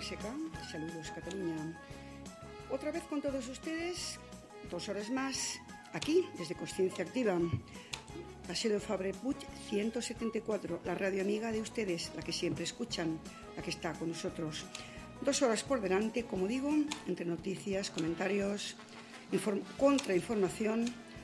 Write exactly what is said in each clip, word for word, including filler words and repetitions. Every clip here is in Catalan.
S K, saludos Cataluña. Otra vez con todos ustedes, dos horas más, aquí, desde Consciencia Activa. Paseo de Fabre Puig ciento setenta y cuatro, la radio amiga de ustedes, la que siempre escuchan, la que está con nosotros. Dos horas por delante, como digo, entre noticias, comentarios, inform- contrainformación,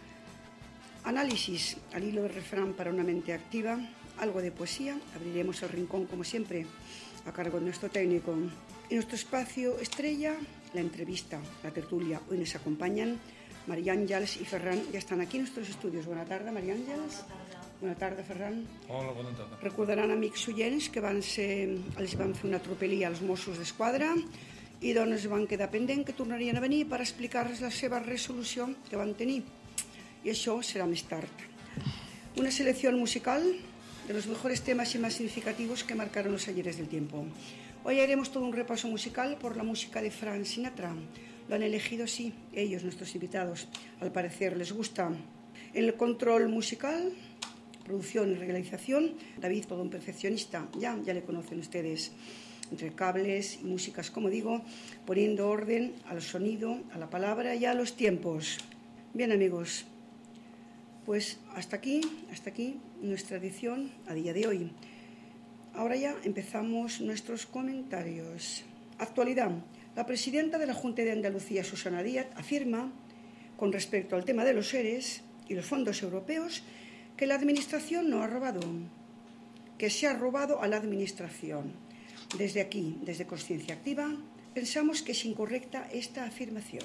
análisis al hilo del refrán para una mente activa, algo de poesía. Abriremos el rincón, como siempre, a cargo de nuestro técnico. En nuestro espacio estrella, la entrevista, la tertulia. Hoy nos acompañan María Àngels y Ferran. Ya están aquí en nuestros estudios. Buena tarda, María Àngels. Bona tarda, Ferran. Hola, bona tarda. Recordaran, amics oients, que van ser, els van fer una atropellia als Mossos d'Esquadra i doncs van quedar pendent que tornarien a venir per explicar-les la seva resolució que van tenir. Y això será más tarde. Una selección musical de los mejores temas y más significativos que marcaron los ayeres del tiempo. Hoy haremos todo un repaso musical por la música de Frank Sinatra. Lo han elegido, sí, ellos, nuestros invitados. Al parecer les gusta. En el control musical, producción y realización, David, todo un perfeccionista, ya, ya le conocen ustedes. Entre cables y músicas, como digo, poniendo orden al sonido, a la palabra y a los tiempos. Bien, amigos, pues hasta aquí, hasta aquí nuestra edición a día de hoy. Ahora ya empezamos nuestros comentarios. Actualidad. La presidenta de la Junta de Andalucía, Susana Díaz, afirma, con respecto al tema de los ERES y los fondos europeos, que la Administración no ha robado, que se ha robado a la Administración. Desde aquí, desde Consciencia Activa, pensamos que es incorrecta esta afirmación,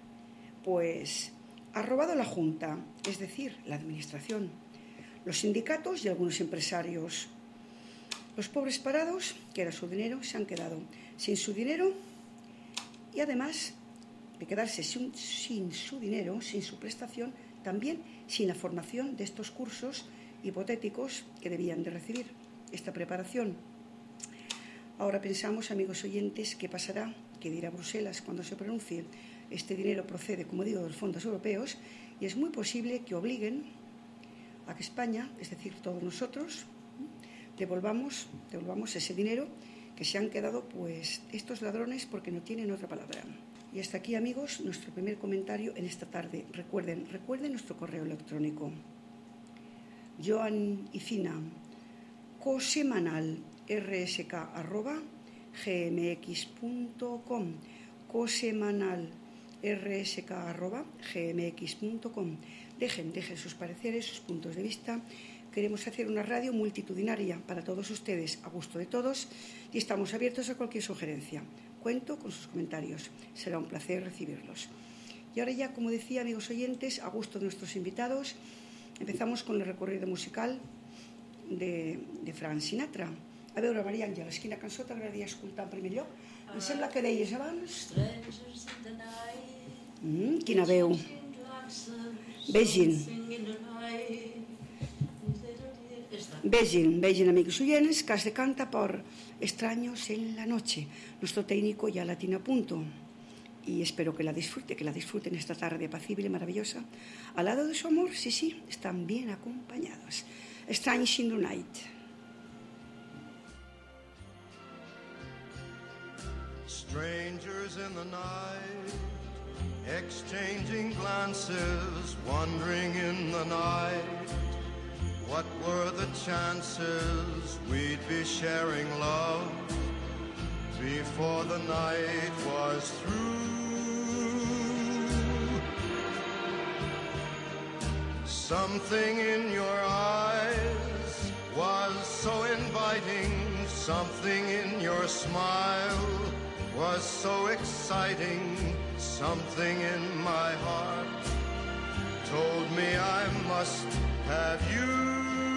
pues ha robado la Junta, es decir, la Administración, los sindicatos y algunos empresarios. Los pobres parados, que era su dinero, se han quedado sin su dinero y además de quedarse sin, sin su dinero, sin su prestación, también sin la formación de estos cursos hipotéticos que debían de recibir, esta preparación. Ahora pensamos, amigos oyentes, qué pasará, qué dirá Bruselas cuando se pronuncie. Este dinero procede, como digo, de los fondos europeos y es muy posible que obliguen a que España, es decir, todos nosotros, devolvamos, devolvamos ese dinero que se han quedado pues estos ladrones porque no tienen otra palabra. Y hasta aquí, amigos, nuestro primer comentario en esta tarde. Recuerden, recuerden nuestro correo electrónico. Joan y Fina, cosemanal rsk arroba gmx punto com, cosemanal rsk arroba gmx punto com. Dejen, dejen sus pareceres, sus puntos de vista. Queremos hacer una radio multitudinaria para todos ustedes, a gusto de todos, y estamos abiertos a cualquier sugerencia. Cuento con sus comentarios. Será un placer recibirlos. Y ahora ya, como decía, amigos oyentes, a gusto de nuestros invitados, empezamos con el recorrido musical de, de Frank Sinatra. A veure, Maria Àngels, quina cançó t'agradaria escoltar en primer lloc? Em sembla que deies abans... Mm, quina veu. Vegin. Vegin, vegin, amigos oyentes, que se canta por Extraños en la Noche. Nuestro técnico ya la tiene a punto. Y espero que la disfrute, que la disfruten esta tarde apacible, maravillosa. Al lado de su amor, sí, sí, están bien acompañados. Strange in the Night. Strangers in the night, exchanging glances, wandering in the night. What were the chances we'd be sharing love before the night was through? Something in your eyes was so inviting, something in your smile was so exciting, something in my heart told me I must have you.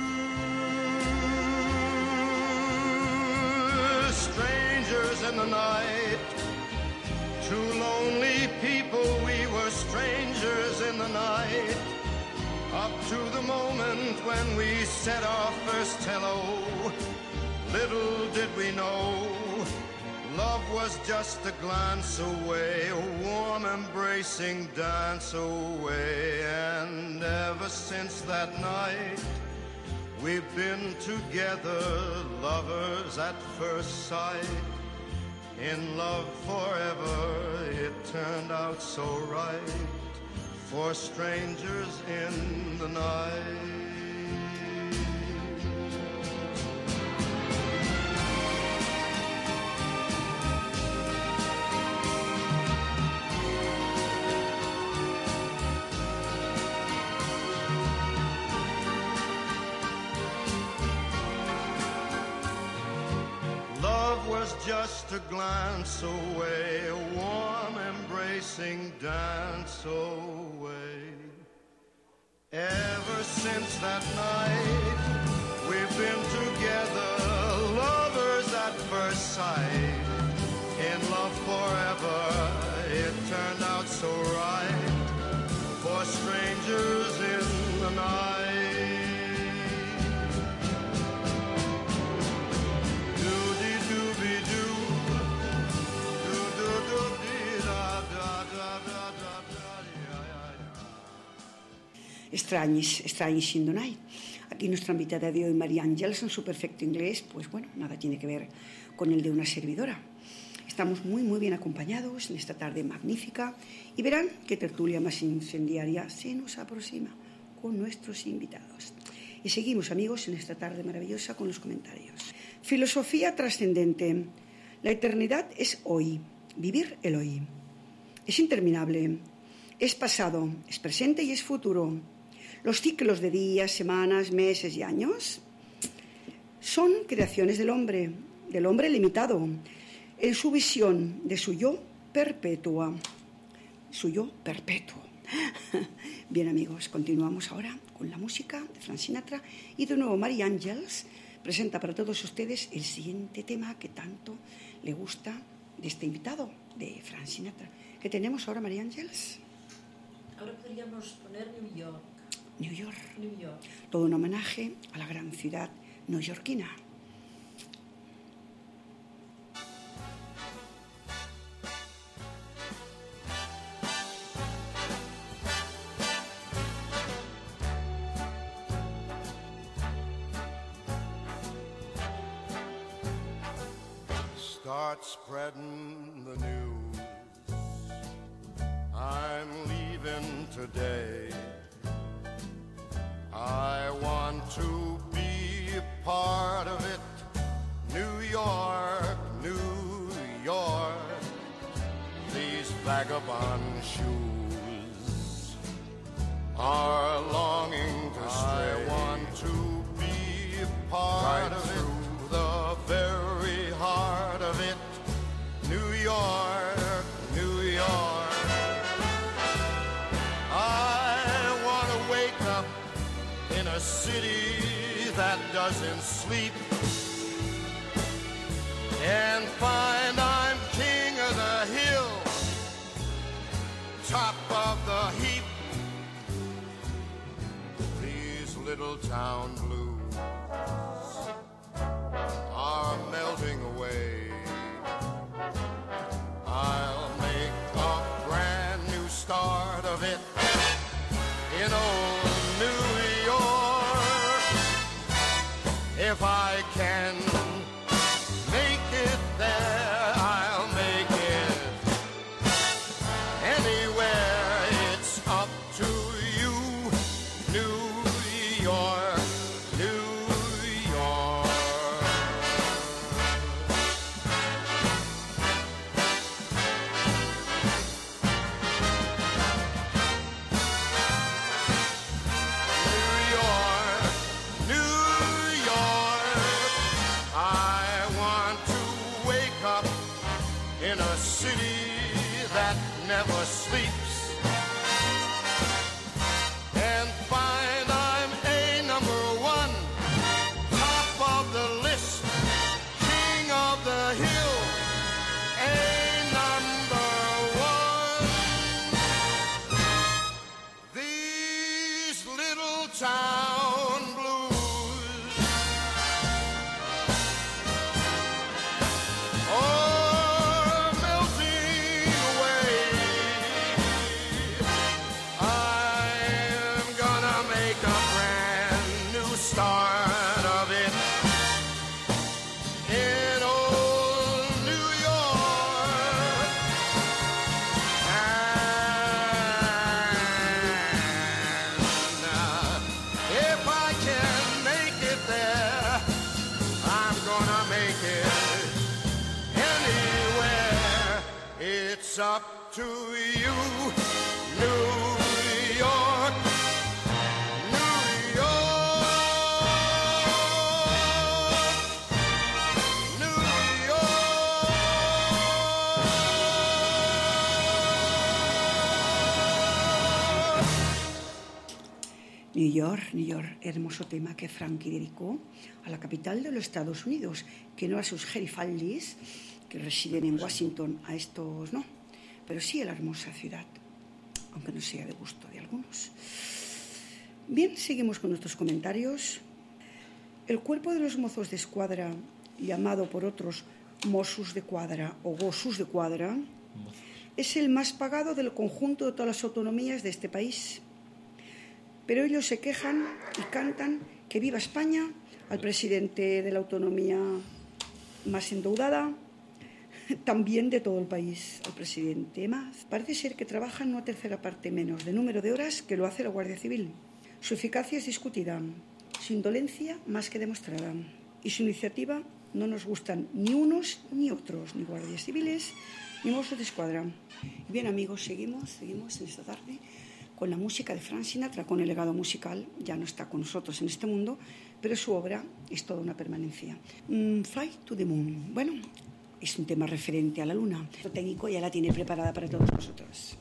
Strangers in the night, two lonely people, we were strangers in the night, up to the moment when we said our first hello. Little did we know, love was just a glance away, a warm embracing dance away. And ever since that night, we've been together, lovers at first sight. in love forever, it turned out so right for strangers in the night. Just a glance away, a warm embracing dance away. Ever since that night, we've been together, lovers at first sight. In love forever, it turned out so right for strangers in the night. Strange, Strange in the Night. Aquí nuestra invitada de hoy, María Ángeles, en su perfecto inglés, pues bueno, nada tiene que ver con el de una servidora. Estamos muy, muy bien acompañados en esta tarde magnífica y verán qué tertulia más incendiaria se nos aproxima con nuestros invitados. Y seguimos, amigos, en esta tarde maravillosa con los comentarios. Filosofía trascendente. La eternidad es hoy, vivir el hoy. Es interminable, es pasado, es presente y es futuro. Los ciclos de días, semanas, meses y años son creaciones del hombre, del hombre limitado, en su visión de su yo perpetua. Su yo perpetuo. Bien, amigos, continuamos ahora con la música de Frank Sinatra y de nuevo María Ángeles presenta para todos ustedes el siguiente tema que tanto le gusta de este invitado, de Frank Sinatra. ¿Qué tenemos ahora, María Ángeles? Ahora podríamos poner New York. New York. New York. Todo un homenaje a la gran ciudad neoyorquina. Start spreading the news. I'm leaving today. I want to be a part of it. New York, New York. These vagabond shoes are longing to stray. I want to be a part right of it. The very heart of it. New York, New York. I want to wake up in a city that doesn't sleep and find I'm king of the hill, top of the heap. These little town blues are melting away. I'll make a brand new start of it in old New York. If I can make it there, I'll make it anywhere. It's up to you, New York, New York. In a city that never sleeps and find I'm a number one, top of the list, king of the hill, a number one. These little town blues, oh, start of it in old New York. It's up to you, New York, New York, New York. New York, New York, hermoso tema que Frankie dedicó a la capital de los Estados Unidos, que no a sus gerifaldis que residen en Washington, a estos no, pero sí a la hermosa ciudad, aunque no sea de gusto de algunos. Bien, seguimos con nuestros comentarios. El cuerpo de los mozos de escuadra, llamado por otros Mossos de Cuadra o Gossos de Cuadra, es el más pagado del conjunto de todas las autonomías de este país. Pero ellos se quejan y cantan que viva España, al presidente de la autonomía más endeudada, también de todo el país, al presidente más. Parece ser que trabajan una tercera parte menos de número de horas que lo hace la Guardia Civil. Su eficacia es discutida, su indolencia más que demostrada y su iniciativa no nos gustan ni unos ni otros, ni guardias civiles ni mozos de escuadra. Bien, amigos, seguimos, seguimos en esta tarde con la música de Frank Sinatra, con el legado musical. Ya no está con nosotros en este mundo, pero su obra es toda una permanencia. Mm, Fly to the Moon. Bueno, es un tema referente a la luna. El técnico ya la tiene preparada para todos nosotros.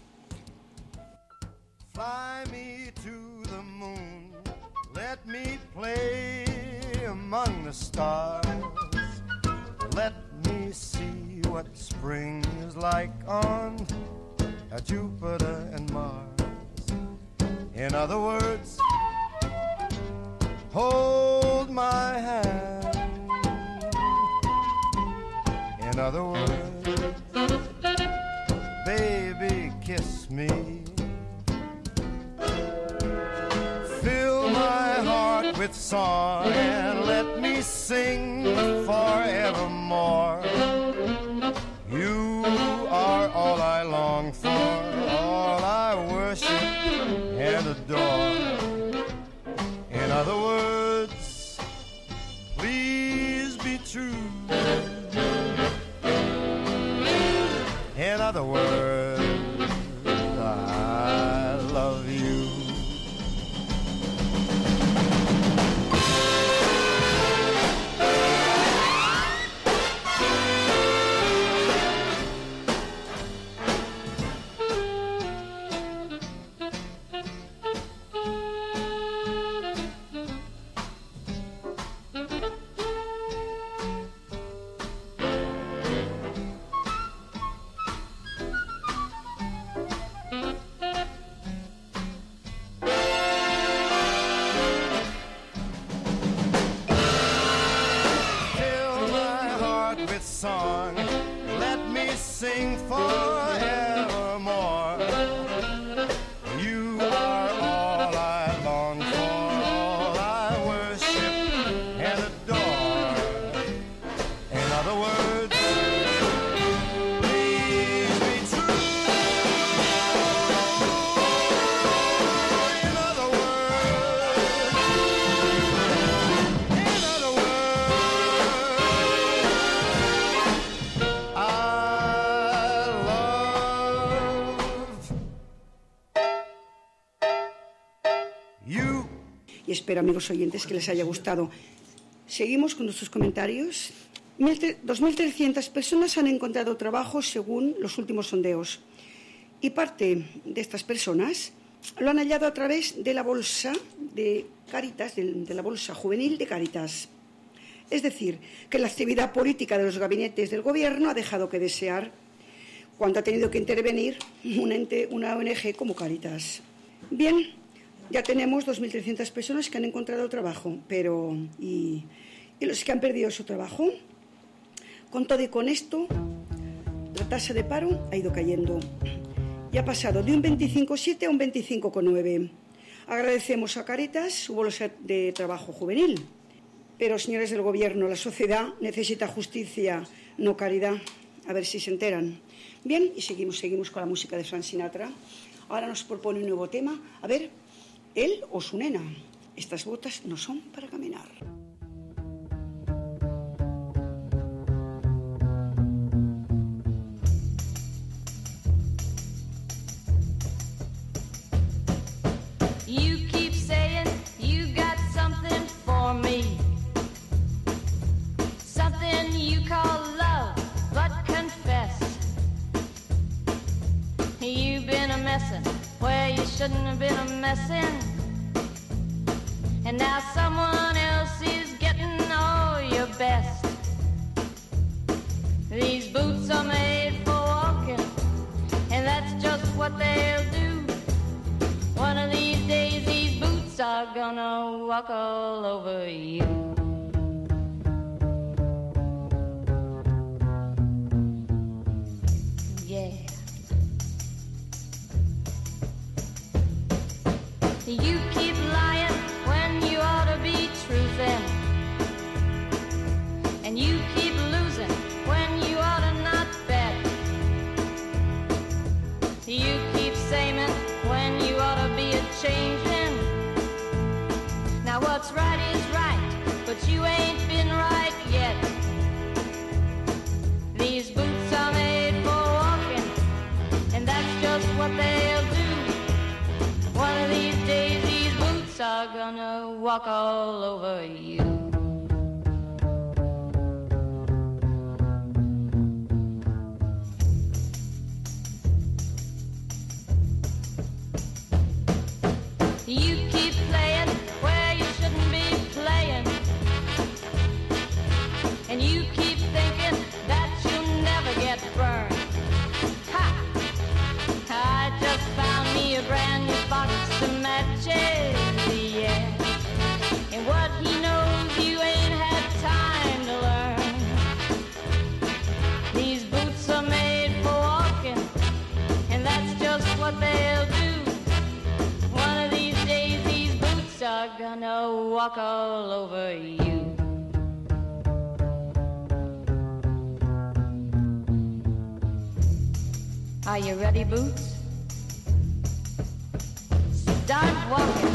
Fly me to the moon, let me play among the stars, let me see what spring is like on Jupiter and Mars. In other words, hold my hand. In other words, baby, kiss me. Fill my heart with song and let me sing forevermore. You are all I long for, all I worship and adore. In other words, please be true. In other words, I love you. Song, let me sing forevermore. You are all I long for, all I worship and adore. In other words, please be true. In other words, in other words, y espero, amigos oyentes, que les haya gustado. Seguimos con nuestros comentarios. dos mil trescientas personas han encontrado trabajo según los últimos sondeos y parte de estas personas lo han hallado a través de la bolsa de Cáritas, de, de la bolsa juvenil de Cáritas. Es decir, que la actividad política de los gabinetes del gobierno ha dejado que desear cuando ha tenido que intervenir un ente, una O N G como Cáritas. Bien, ya tenemos dos mil trescientas personas que han encontrado trabajo, pero ¿y, ¿y los que han perdido su trabajo? Con todo y con esto, la tasa de paro ha ido cayendo y ha pasado de un veinticinco coma siete a un veinticinco coma nueve. Agradecemos a Cáritas su bolsa de trabajo juvenil, pero, señores del Gobierno, la sociedad necesita justicia, no caridad. A ver si se enteran. Bien, y seguimos, seguimos con la música de Frank Sinatra. Ahora nos propone un nuevo tema. A ver, él o su nena. Estas botas no son para caminar. shouldn't have been a messin'. And now someone else is getting all your best. These boots are made for walking, and that's just what they'll do. One of these days these boots are gonna walk all over you. Yeah. You keep lying when you ought to be truthin', and you keep losing when you ought to not bet. You keep saying when you ought to be a changin'. Now what's right is right, but you ain't been right yet. These boots are made for walking, and that's just what they'll do. One of these days these boots are gonna walk all over you. You keep playing where you shouldn't be playing, and you keep thinking that you'll never get burned. Ha! I just found me a brand new box of matches, yeah. And what he knows you ain't had time to learn. These boots are made for walking, and that's just what they'll do. One of these days these boots are gonna walk all over you. Are you ready, Boots? Start walking.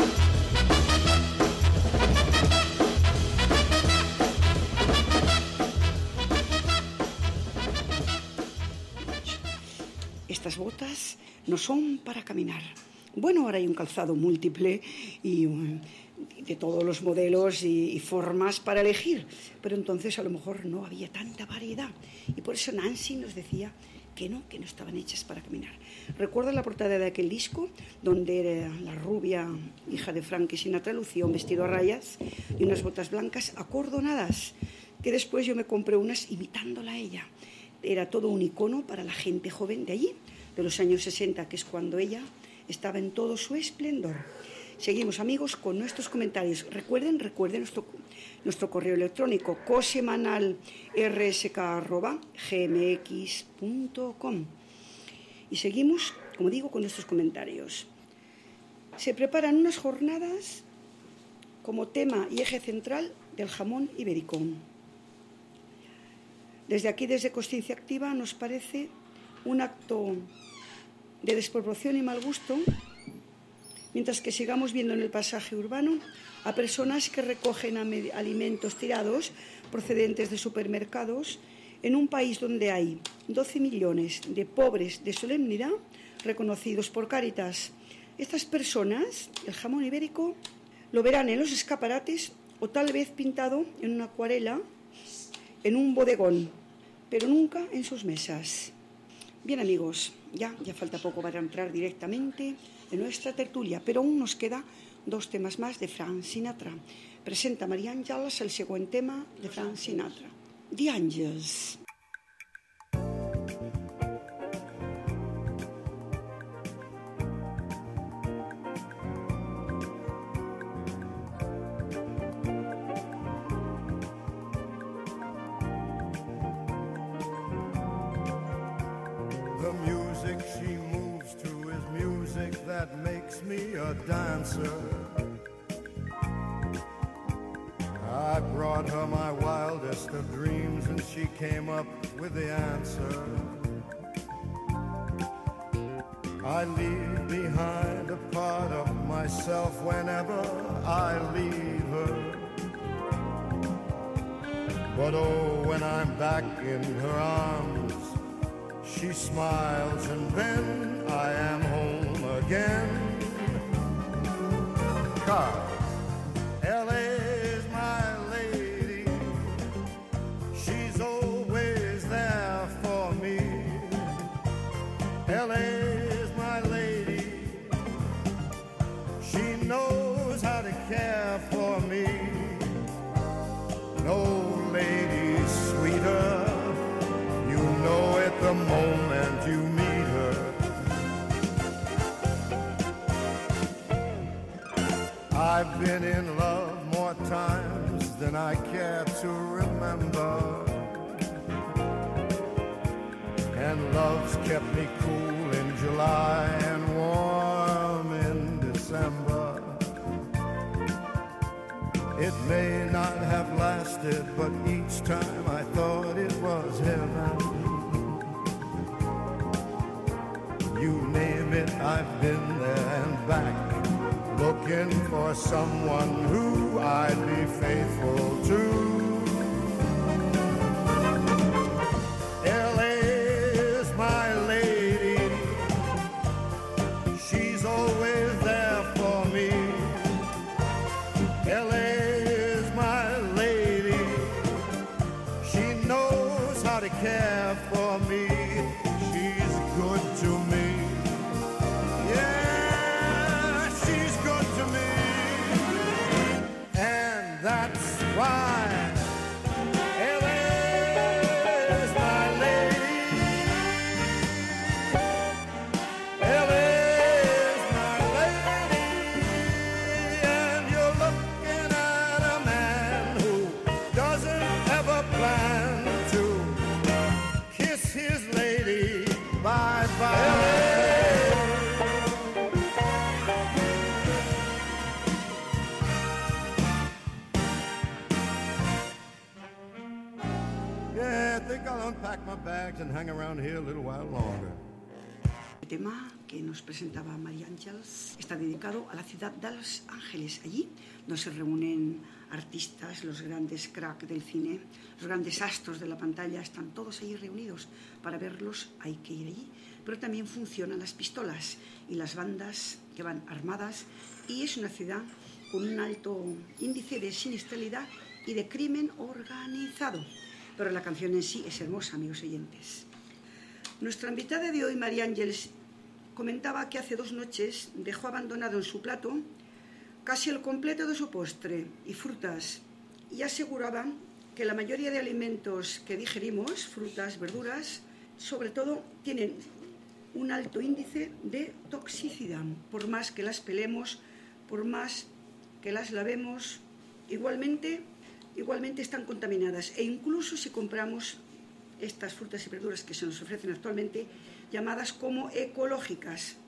Estas botas no son para caminar. Bueno, ahora hay un calzado múltiple y um, de todos los modelos y, y formas para elegir, pero entonces a lo mejor no había tanta variedad y por eso Nancy nos decía que no, que no estaban hechas para caminar. ¿Recuerdas la portada de aquel disco donde era la rubia hija de Frankie Sinatra lucía un vestido a rayas y unas botas blancas acordonadas? Que después yo me compré unas imitándola a ella. Era todo un icono para la gente joven de allí, de los años sesenta, que es cuando ella estaba en todo su esplendor. Seguimos, amigos, con nuestros comentarios. Recuerden, recuerden nuestro, nuestro correo electrónico cosemanal r s k arroba g m x punto com. Y seguimos, como digo, con nuestros comentarios. Se preparan unas jornadas como tema y eje central del jamón ibérico. Desde aquí, desde Consciencia Activa, nos parece un acto de desproporción y mal gusto, mientras que sigamos viendo en el pasaje urbano a personas que recogen alimentos tirados procedentes de supermercados en un país donde hay doce millones de pobres de solemnidad reconocidos por Cáritas. Estas personas, el jamón ibérico, lo verán en los escaparates o tal vez pintado en una acuarela en un bodegón, pero nunca en sus mesas. Bien, amigos, ya, ya falta poco para entrar directamente en nuestra tertulia, pero aún nos queda dos temas más de Frank Sinatra. Presenta Maria Àngels el següent tema de Frank Sinatra, The Angels. That makes me a dancer. I brought her my wildest of dreams and she came up with the answer. I leave behind a part of myself whenever I leave her. But oh, when I'm back in her arms, she smiles and then I am home again. Car, L A is my lady. She's always there for me. L A is my lady. care for me. No lady sweeter, you know it the moment you meet her. I've been in love more times than I care to remember, and love's kept me cool in July and warm in December. It may not have lasted, but each time I thought it was heaven. You name it, I've been there and back, looking for someone who I'd be faithful to. L A is my lady, she's always there for me. L A is my lady, she knows how to care for me. She's good to me. Yeah, she's good to me. And that's why L A is my lady. L A is my lady. And you're looking at a man who doesn't ever plan to kiss his lady bye-bye. Yeah, I think I'll unpack my bags and hang around here a little while longer. El tema que nos presentaba María Ángeles está dedicado a la ciudad de Los Ángeles, allí donde se reúnen artistas, los grandes cracks del cine, los grandes astros de la pantalla, están todos allí reunidos. Para verlos hay que ir allí, pero también funcionan las pistolas y las bandas que van armadas, y es una ciudad con un alto índice de siniestralidad y de crimen organizado. Pero la canción en sí es hermosa, amigos oyentes. Nuestra invitada de hoy, María Ángeles, comentaba que hace dos noches dejó abandonado en su plato casi el completo de su postre y frutas, y aseguraba que la mayoría de alimentos que digerimos, frutas, verduras, sobre todo tienen un alto índice de toxicidad. Por más que las pelemos, por más que las lavemos, igualmente, igualmente están contaminadas. E incluso si compramos estas frutas y verduras que se nos ofrecen actualmente, llamadas como ecológicas,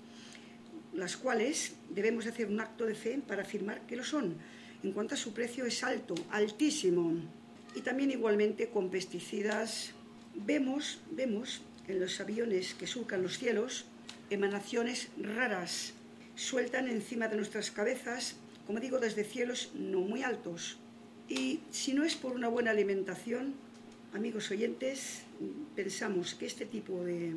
las cuales debemos hacer un acto de fe para afirmar que lo son. En cuanto a su precio, es alto, altísimo. Y también igualmente con pesticidas. Vemos, vemos en los aviones que surcan los cielos emanaciones raras, sueltan encima de nuestras cabezas, como digo, desde cielos no muy altos. Y si no es por una buena alimentación, amigos oyentes, pensamos que este tipo de...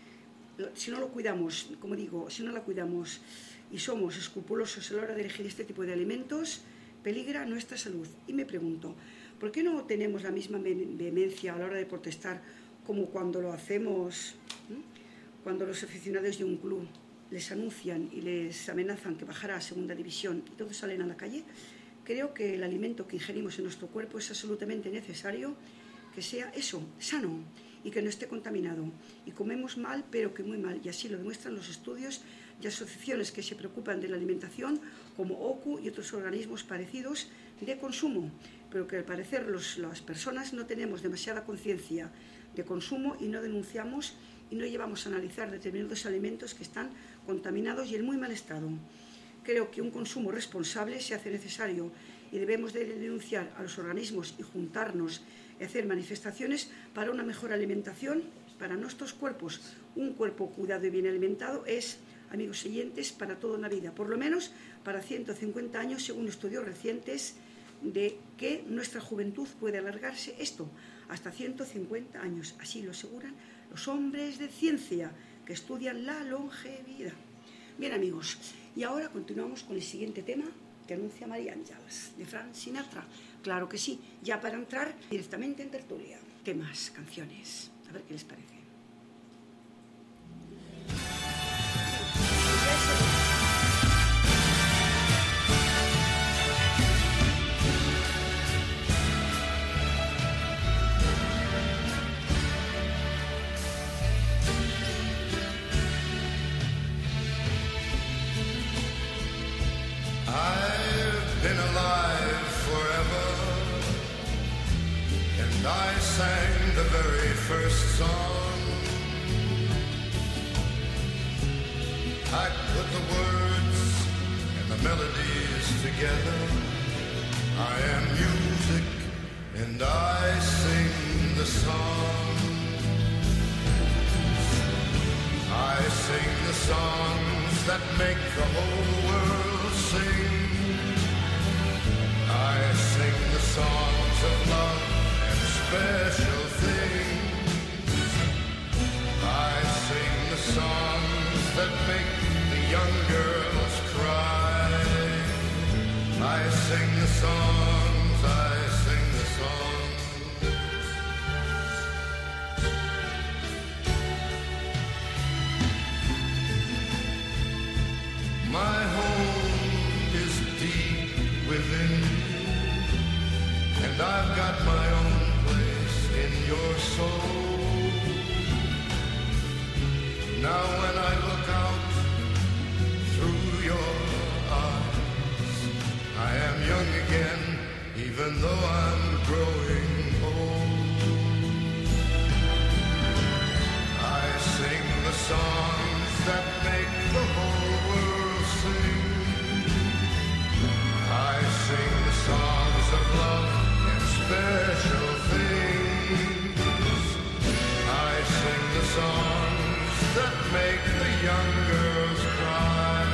Si no lo cuidamos, como digo, si no la cuidamos y somos escrupulosos a la hora de elegir este tipo de alimentos, peligra nuestra salud. Y me pregunto, ¿por qué no tenemos la misma vehemencia a la hora de protestar como cuando lo hacemos, ¿eh? cuando los aficionados de un club les anuncian y les amenazan que bajará a segunda división y todos salen a la calle? Creo que el alimento que ingerimos en nuestro cuerpo es absolutamente necesario que sea eso, sano, y que no esté contaminado. Y comemos mal, pero que muy mal, y así lo demuestran los estudios y asociaciones que se preocupan de la alimentación, como O C U y otros organismos parecidos de consumo, pero que al parecer los, las personas no tenemos demasiada conciencia de consumo y no denunciamos y no llevamos a analizar determinados alimentos que están contaminados y en muy mal estado. Creo que un consumo responsable se hace necesario y debemos de denunciar a los organismos y juntarnos y hacer manifestaciones para una mejor alimentación para nuestros cuerpos. Un cuerpo cuidado y bien alimentado es, amigos oyentes, para toda una vida, por lo menos para ciento cincuenta años, según estudios recientes, de que nuestra juventud puede alargarse esto hasta ciento cincuenta años. Así lo aseguran los hombres de ciencia que estudian la longevidad. Bien, amigos, y ahora continuamos con el siguiente tema que anuncia María Ángeles, de Frank Sinatra. Claro que sí, ya para entrar directamente en tertulia. Temas, canciones, a ver qué les parece. been alive forever, and I sang the very first song. I put the words and the melodies together. I am music and I sing the song. I sing the songs that make the whole world sing. I sing the songs of love and special things. I sing the songs that make the young girls cry. I sing the songs, I sing the songs. My home is deep within you, and I've got my own place in your soul. Now when I look out through your eyes, I am young again, even though I'm growing old. I sing the songs that make the whole world sing. I sing the songs of love and special things. I sing the songs that make the young girls cry.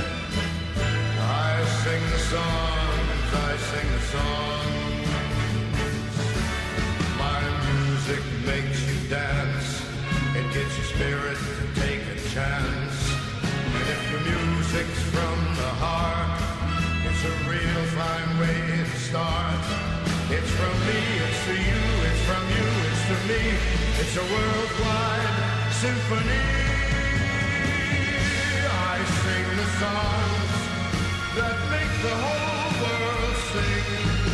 I sing the songs, I sing the songs. My music makes you dance. It gets your spirit to take a chance. And if your music's from the heart, it's a real fine way to start. It's from me, it's for you, it's from you, it's to me. It's a worldwide symphony. I sing the songs that make the whole world sing.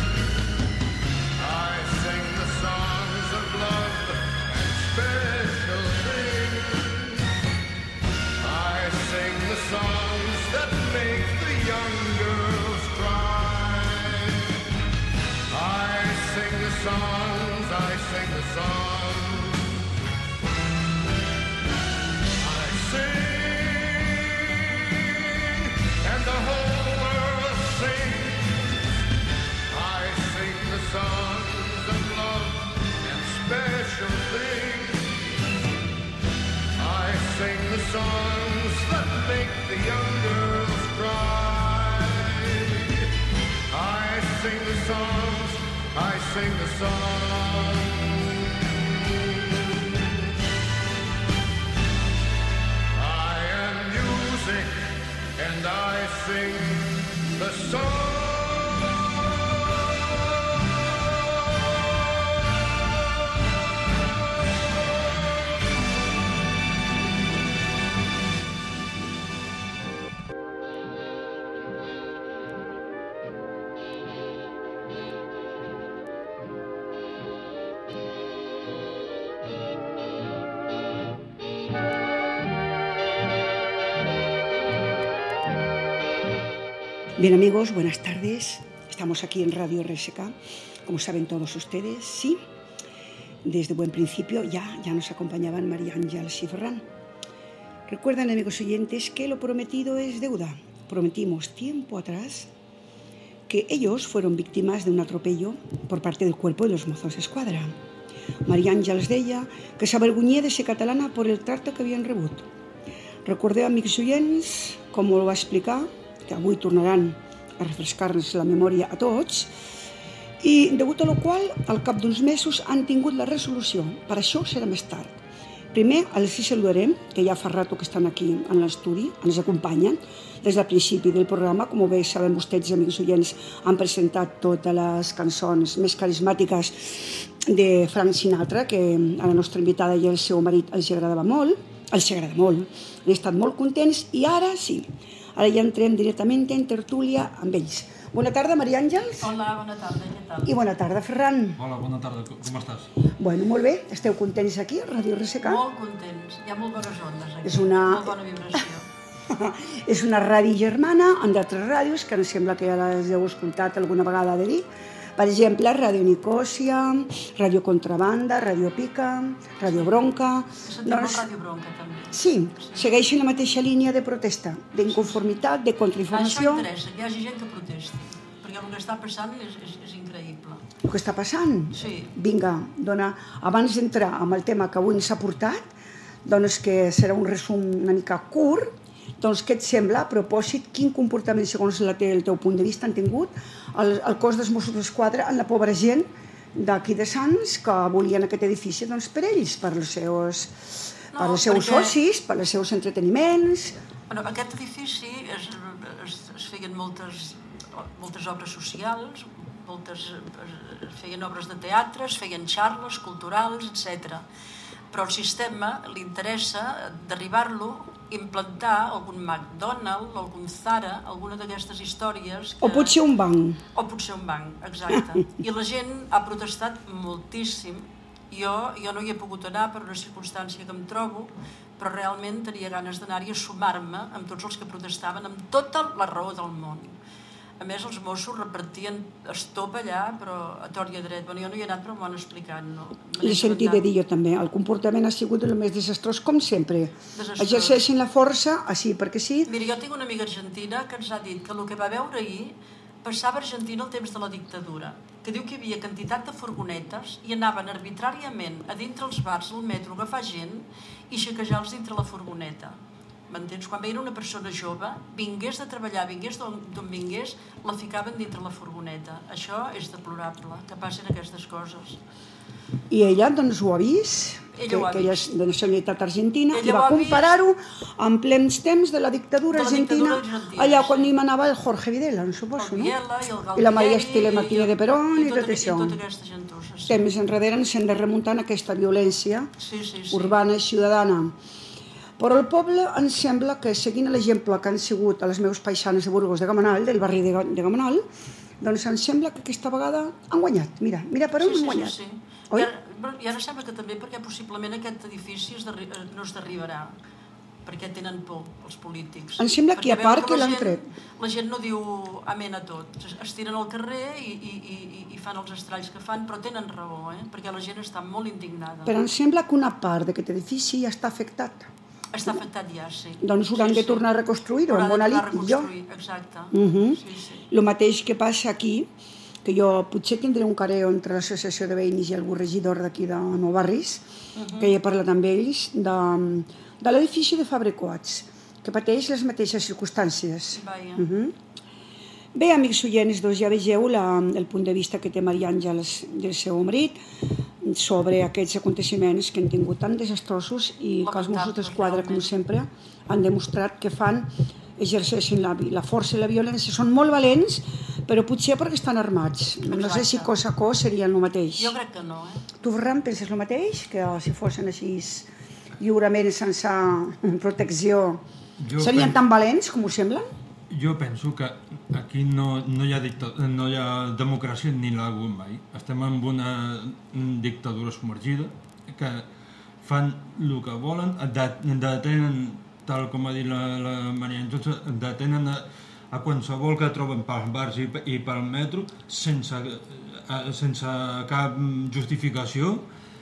I sing the songs of love and special things. I sing the songs that make the young girls cry. I sing the songs, I sing the songs. I sing, and the whole world sings. I sing the songs of love and special things. I sing the songs that make the young girls cry. I sing the songs, I sing the songs. I am music and I sing the songs. Bien amigos, buenas tardes. Estamos aquí en Radio R S K, como saben todos ustedes, sí. Desde buen principio ya, ya nos acompañaban María Ángeles y Ferran. Recuerdan, amigos oyentes, que lo prometido es deuda. Prometimos tiempo atrás que ellos fueron víctimas de un atropello por parte del cuerpo de los Mossos d'Esquadra. María Ángeles deia que s'avergonyia de ser catalana per el tracte que havien rebut. Recordeu, amics oients, com ho va explicar, que avui tornaran a refrescar-nos la memòria a tots, i degut a la qual, al cap d'uns mesos, han tingut la resolució. Per això serà més tard. Primer, els hi saludarem, que ja fa rato que estan aquí en l'estudi, ens acompanyen des del principi del programa. Com bé saben vostès, amics oients, han presentat totes les cançons més carismàtiques de Frank Sinatra, que a la nostra invitada i al seu marit els agradava molt, els agrada molt, han estat molt contents i ara sí, ara ja entrem directament en tertúlia amb ells. Bona tarda, Maria Àngels. Hola, bona tarda, què tal? I bona tarda, Ferran. Hola, bona tarda, com estàs? Bueno, molt bé, esteu contents aquí a Ràdio R S K? Molt contents, hi ha molt bones ondes aquí, És una... molt bona vibració. És una ràdio germana amb d'altres ràdios, que em sembla que ja les heu escoltat alguna vegada de dir. Per exemple, Ràdio Nicòsia, Ràdio Contrabanda, Ràdio Pica, Ràdio Bronca... Sentim doncs, Ràdio Bronca, també. Sí, segueixen la mateixa línia de protesta, d'inconformitat, de contrainformació. Això interessa, que hi hagi gent que protesti, perquè el que està passant és, és, és increïble. El que està passant? Sí. Vinga, dona, abans d'entrar amb el tema que avui ens ha portat, doncs que serà un resum una mica curt, doncs què et sembla, a propòsit, quin comportament, segons el teu punt de vista, han tingut el, el cos dels Mossos d'Esquadra en la pobra gent d'aquí de Sants que volien aquest edifici doncs, per ells, per els seus, no, per els seus perquè... socis, per els seus entreteniments... Bueno, aquest edifici es, es, es feien moltes, moltes obres socials, moltes, es feien obres de teatre, es feien xarles culturals, etcètera. Però al sistema li interessa derribar-lo, implantar algun McDonald's, algun Zara, alguna d'aquestes històries... Que... O potser un banc. O potser un banc, exacte. I la gent ha protestat moltíssim. Jo, jo no hi he pogut anar per una circumstància que em trobo, però realment tenia ganes d'anar-hi a sumar-me amb tots els que protestaven, amb tota la raó del món. A més, els Mossos repartien estop allà, però a tort i a dret. Bueno, jo no hi he anat, però m'ho han explicat. No? L'he sentit de dir jo també. El comportament ha sigut el més desastrós, com sempre. Exerceixen la força, així perquè sí. Mira, jo tinc una amiga argentina que ens ha dit que el que va veure ahir passava a Argentina el temps de la dictadura, que diu que hi havia quantitat de furgonetes i anaven arbitràriament a dintre els bars del metro a agafar gent i xequejar-los dintre la furgoneta. M'entens? Quan veien una persona jove, vingués de treballar, vingués d'on vingués, la ficaven dintre la furgoneta. Això és deplorable, que passin aquestes coses. I ella doncs ho ha vist, ella que, ho ha que ella és de nacionalitat argentina, ella i va comparar-ho amb plens temps de la dictadura, de la argentina, dictadura argentina, allà sí. quan hi manava el Jorge Videla, no suposo, el no? Videla, i el Galtieri, I la Maria Estela Martínez de Perón i, i, tot, tot això. I tota aquesta gentussa, sí. Temps enrere ens hem de remuntar en aquesta violència sí, sí, sí. urbana i ciutadana. Però el poble em sembla que, seguint l'exemple que han sigut a les meus paisanes de Burgos de Gamonal, del barri de, de Gamonal, doncs em sembla que aquesta vegada han guanyat. Mira, mira per on sí, sí, han guanyat. Sí, sí. Oi? I ara, I ara sembla que també perquè possiblement aquest edifici es derri no es derribarà, perquè tenen por els polítics. Em sembla que a part que l'han gent, tret. La gent no diu amén a tot. Es tiren al carrer i, i, i, i fan els estralls que fan, però tenen raó, eh? Perquè la gent està molt indignada. Però em sembla que una part d'aquest edifici ja està afectat. Està afectat ja, sí. Doncs hauran sí, de tornar a reconstruir-ho, amb bona lit, jo. Exacte. Uh -huh. sí, sí. El mateix que passa aquí, que jo potser tindré un careo entre l'associació de veïns i el regidor d'aquí de Nou Barris, uh -huh. que he parlat amb ells, de, de l'edifici de Fabrecoats, que pateix les mateixes circumstàncies. Vaja. Uh -huh. Bé, amics oients, doncs ja vegeu la, el punt de vista que té Maria Àngels del seu marit sobre aquests aconteciments que han tingut tan desastrosos i que els Mossos d'Esquadra, com sempre, han demostrat que fan, exerceixen la, la força i la violència. Són molt valents, però potser perquè estan armats. No Exacte. sé si cos a cos serien el mateix. Jo crec que no, eh? Tu, Ferran, penses el mateix? Que si fossin així lliurement sense protecció jo serien pen... tan valents com ho semblen? Jo penso que aquí no, no, hi ha dicta... no hi ha democràcia ni l'ha hagut mai. Estem en una dictadura submergida que fan el que volen, detenen, tal com ha dit la, la Maria Àngels, detenen a, a qualsevol que troben pels bars i, i pel metro sense, sense cap justificació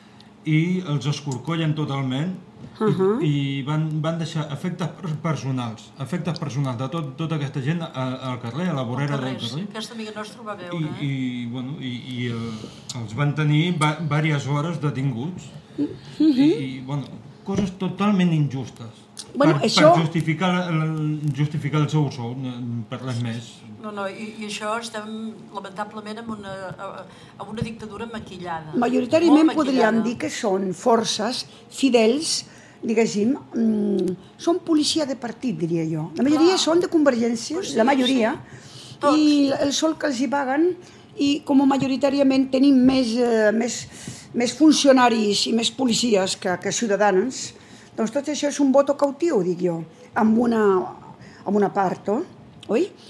i els escorcollen totalment. Uh -huh. I, i van, van deixar efectes personals, efectes personals de tot, tota aquesta gent al carrer, a la vorera del carrer. Aquesta amiga nostra ho va veure, I, eh? i, bueno, i, i uh, els van tenir diverses hores detinguts. Uh -huh. I, i bueno, coses totalment injustes. Bueno, per, això... per justificar, justificar el seu sou, per res més. No, no, i, i això estem lamentablement en una, en una dictadura maquillada. Majoritàriament podríem dir que són forces fidels, diguéssim, mmm, són policia de partit, diria jo. La majoria Clar. són de Convergència, pues sí, la majoria, sí. i el sol que els hi paguen, i com majoritàriament tenim més, eh, més, més funcionaris i més policies que, que ciutadans, doncs tot això és un voto cautiu, dic jo, amb una, amb una part, oh? oi?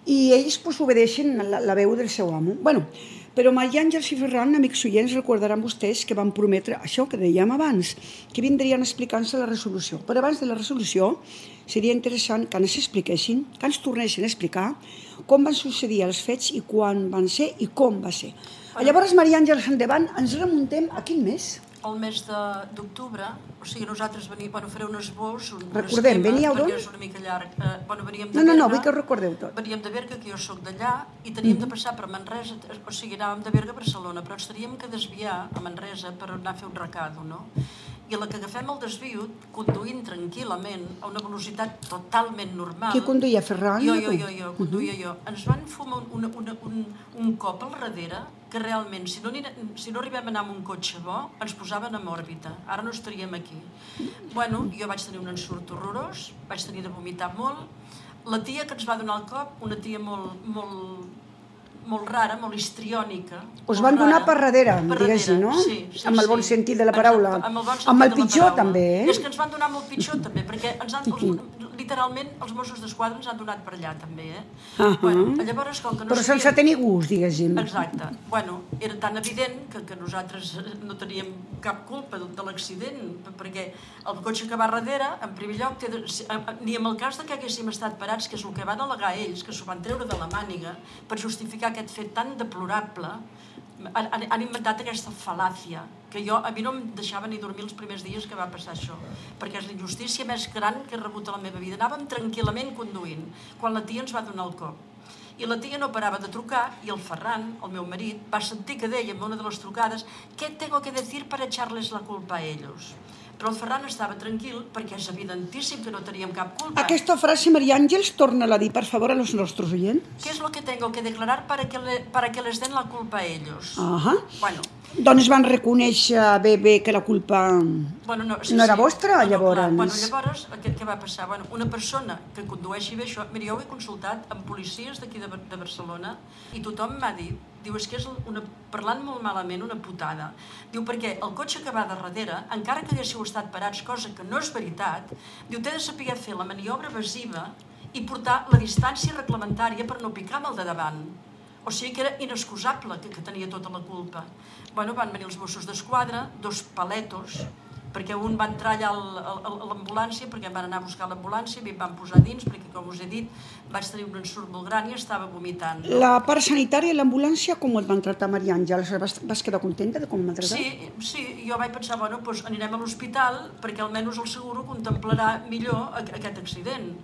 i ells pues, obedeixen la, la veu del seu amo. Bueno, però Maria Àngels i Ferran, amics oients, recordaran vostès que van prometre això que dèiem abans, que vindrien explicant-se la resolució. Però abans de la resolució seria interessant que ens expliquessin, que ens tornessin a explicar com van succeir els fets i quan van ser i com va ser. Llavors, Maria Àngels, endavant, ens remuntem a quin mes? El mes d'octubre, o sigui, nosaltres venim, bueno, faré un esbós, un, Recordem, un esquema, veníeu d'on? perquè és una mica llarg. Eh, bueno, veníem de No, no, no, Berga, vull que ho recordeu tot. Veníem de Berga, que jo sóc d'allà, i teníem de passar per Manresa, o sigui, anàvem de Berga a Barcelona, però ens teníem que desviar a Manresa per anar a fer un recado, no? I a la que agafem el desvio, conduint tranquil·lament, a una velocitat totalment normal... Qui conduïa, Ferran? Jo, jo, jo, jo, conduïa jo. Ens van fumar un, un, un, un cop al darrere que realment, si no, si no arribem a anar amb un cotxe bo, ens posaven en òrbita. Ara no estaríem aquí. Bueno, jo vaig tenir un ensurt horrorós, vaig tenir de vomitar molt. La tia que ens va donar el cop, una tia molt, molt, molt rara, molt histriònica. Us van donar per darrere, diguéssim, no? Sí, sí, amb el bon sí. sentit de la paraula. Amb el, bon sentit amb el de la pitjor, paraula. també, eh? És que ens van donar molt pitjor, també, perquè ens han, els, literalment els Mossos d'Esquadra ens han donat per allà, també, eh? Uh -huh. Bueno, llavors, com que no Però sabíem... sense tenir gust, diguéssim. Exacte. Bueno, era tan evident que, que nosaltres no teníem cap culpa de, de l'accident, perquè el cotxe que va darrere, en primer lloc, té, ni en el cas de que haguéssim estat parats, que és el que van al·legar ells, que s'ho van treure de la màniga per justificar aquest fet tan deplorable, han, han inventat aquesta fal·làcia, que jo, a mi no em deixava ni dormir els primers dies que va passar això, perquè és la injustícia més gran que he rebut a la meva vida. Anàvem tranquil·lament conduint, quan la tia ens va donar el cop. I la tia no parava de trucar, i el Ferran, el meu marit, va sentir que deia en una de les trucades «¿Qué tengo que decir para echarles la culpa a ellos?» Però el Ferran estava tranquil perquè és evidentíssim que no teníem cap culpa. Aquesta frase, Maria Àngels, torna-la a dir, per favor, a los nostres oients. ¿Qué es lo que tengo que declarar para que, le, para que les den la culpa a ellos? Uh-huh. Bueno, doncs van reconèixer bé, bé que la culpa bueno, no, sí, no era sí. vostra, no, no, llavors? Clar. Bueno, llavors, què, què va passar? Bueno, una persona que condueixi bé això... Mira, jo ho he consultat amb policies d'aquí de, de Barcelona i tothom m'ha dit, diu, és que és una, parlant molt malament, una putada. Diu, perquè el cotxe que va de darrere, encara que haguéssiu estat parats, cosa que no és veritat, diu, té de saber fer la maniobra evasiva i portar la distància reglamentària per no picar amb el de davant. O sigui que era inexcusable que, que tenia tota la culpa. Bueno, van venir els Mossos d'Esquadra, dos paletos, perquè un va entrar allà a l'ambulància, perquè em van anar a buscar l'ambulància, i em van posar dins, perquè, com us he dit, vaig tenir un ensurt molt gran i estava vomitant. La part sanitària i l'ambulància, com et van tractar, Maria Àngels? Vas, vas quedar contenta de com em van tractar? Sí, sí, jo vaig pensar, bueno, doncs anirem a l'hospital, perquè almenys el seguro contemplarà millor aquest accident.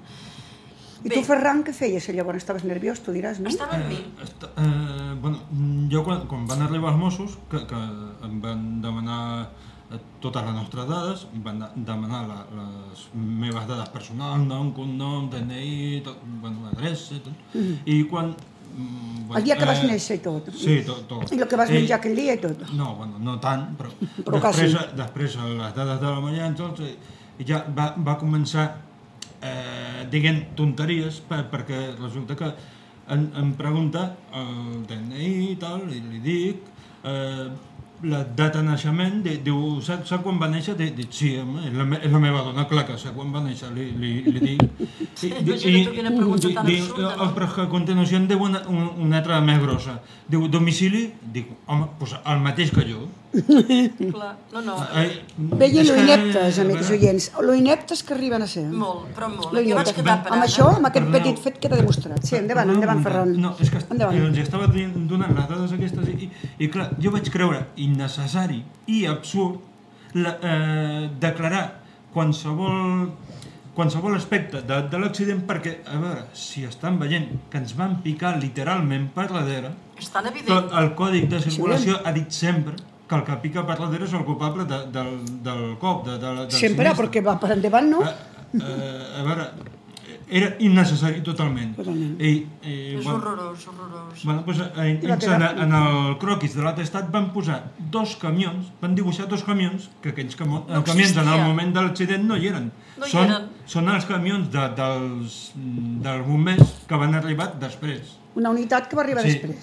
I tu, Ferran, què feies llavors? Estaves nerviós, tu diràs, no? Estava amb mi. Eh, esta, eh, bueno, jo quan, quan van arribar els Mossos, que, que em van demanar totes les nostres dades, em van demanar la, les meves dades personals, nom, cognom, D N I, tot, bueno, adreça, tot. Mm. I quan... Bueno, el dia que vas eh, néixer i tot. Sí, tot, tot. I el que vas menjar aquell dia i tot. No, bueno, no tant, però, però després, després les dades de la Maria Àngels i ja va, va començar eh, diguent tonteries per, perquè resulta que em, em pregunta el D N I i tal, i li dic eh, la data de naixement, diu, saps sap quan va néixer? Dic, sí, home, és la, és la meva dona, clar que sap quan va néixer, li, li, li dic. I, Imagina tu quina pregunta tan diu, absurda, no? Però a continuació em diu una, una altra més grossa. Diu, domicili? Dic, home, doncs el mateix que jo. Clar, no, no. Veien lo ineptes, amics oients, lo ineptes que arriben a ser. Molt, però molt. Jo vaig quedar parada. Amb això, amb aquest petit fet queda demostrat. Sí, endavant, endavant, Ferran. No, és que ens estava donant les dades aquestes i, i clar, jo vaig creure innecessari i absurd la, eh, declarar qualsevol, qualsevol aspecte de, de l'accident perquè, a veure, si estan veient que ens van picar literalment per darrere, és tan evident. El còdic de circulació ha dit sempre que el que pica per darrere és el culpable de, del, del cop, de, de, del sempre, sinistre. perquè va per endavant, no? A, a, a veure, era innecessari totalment. Totalment. I, i, és bueno, horrorós, horrorós. Bueno, doncs, en, en, en el croquis de l'atestat van posar dos camions, van dibuixar dos camions, que aquells camo, no camions en el moment de l'accident no hi eren. No hi són, eren. Són els camions de, dels, dels bombers que van arribar després. Una unitat que va arribar sí. després.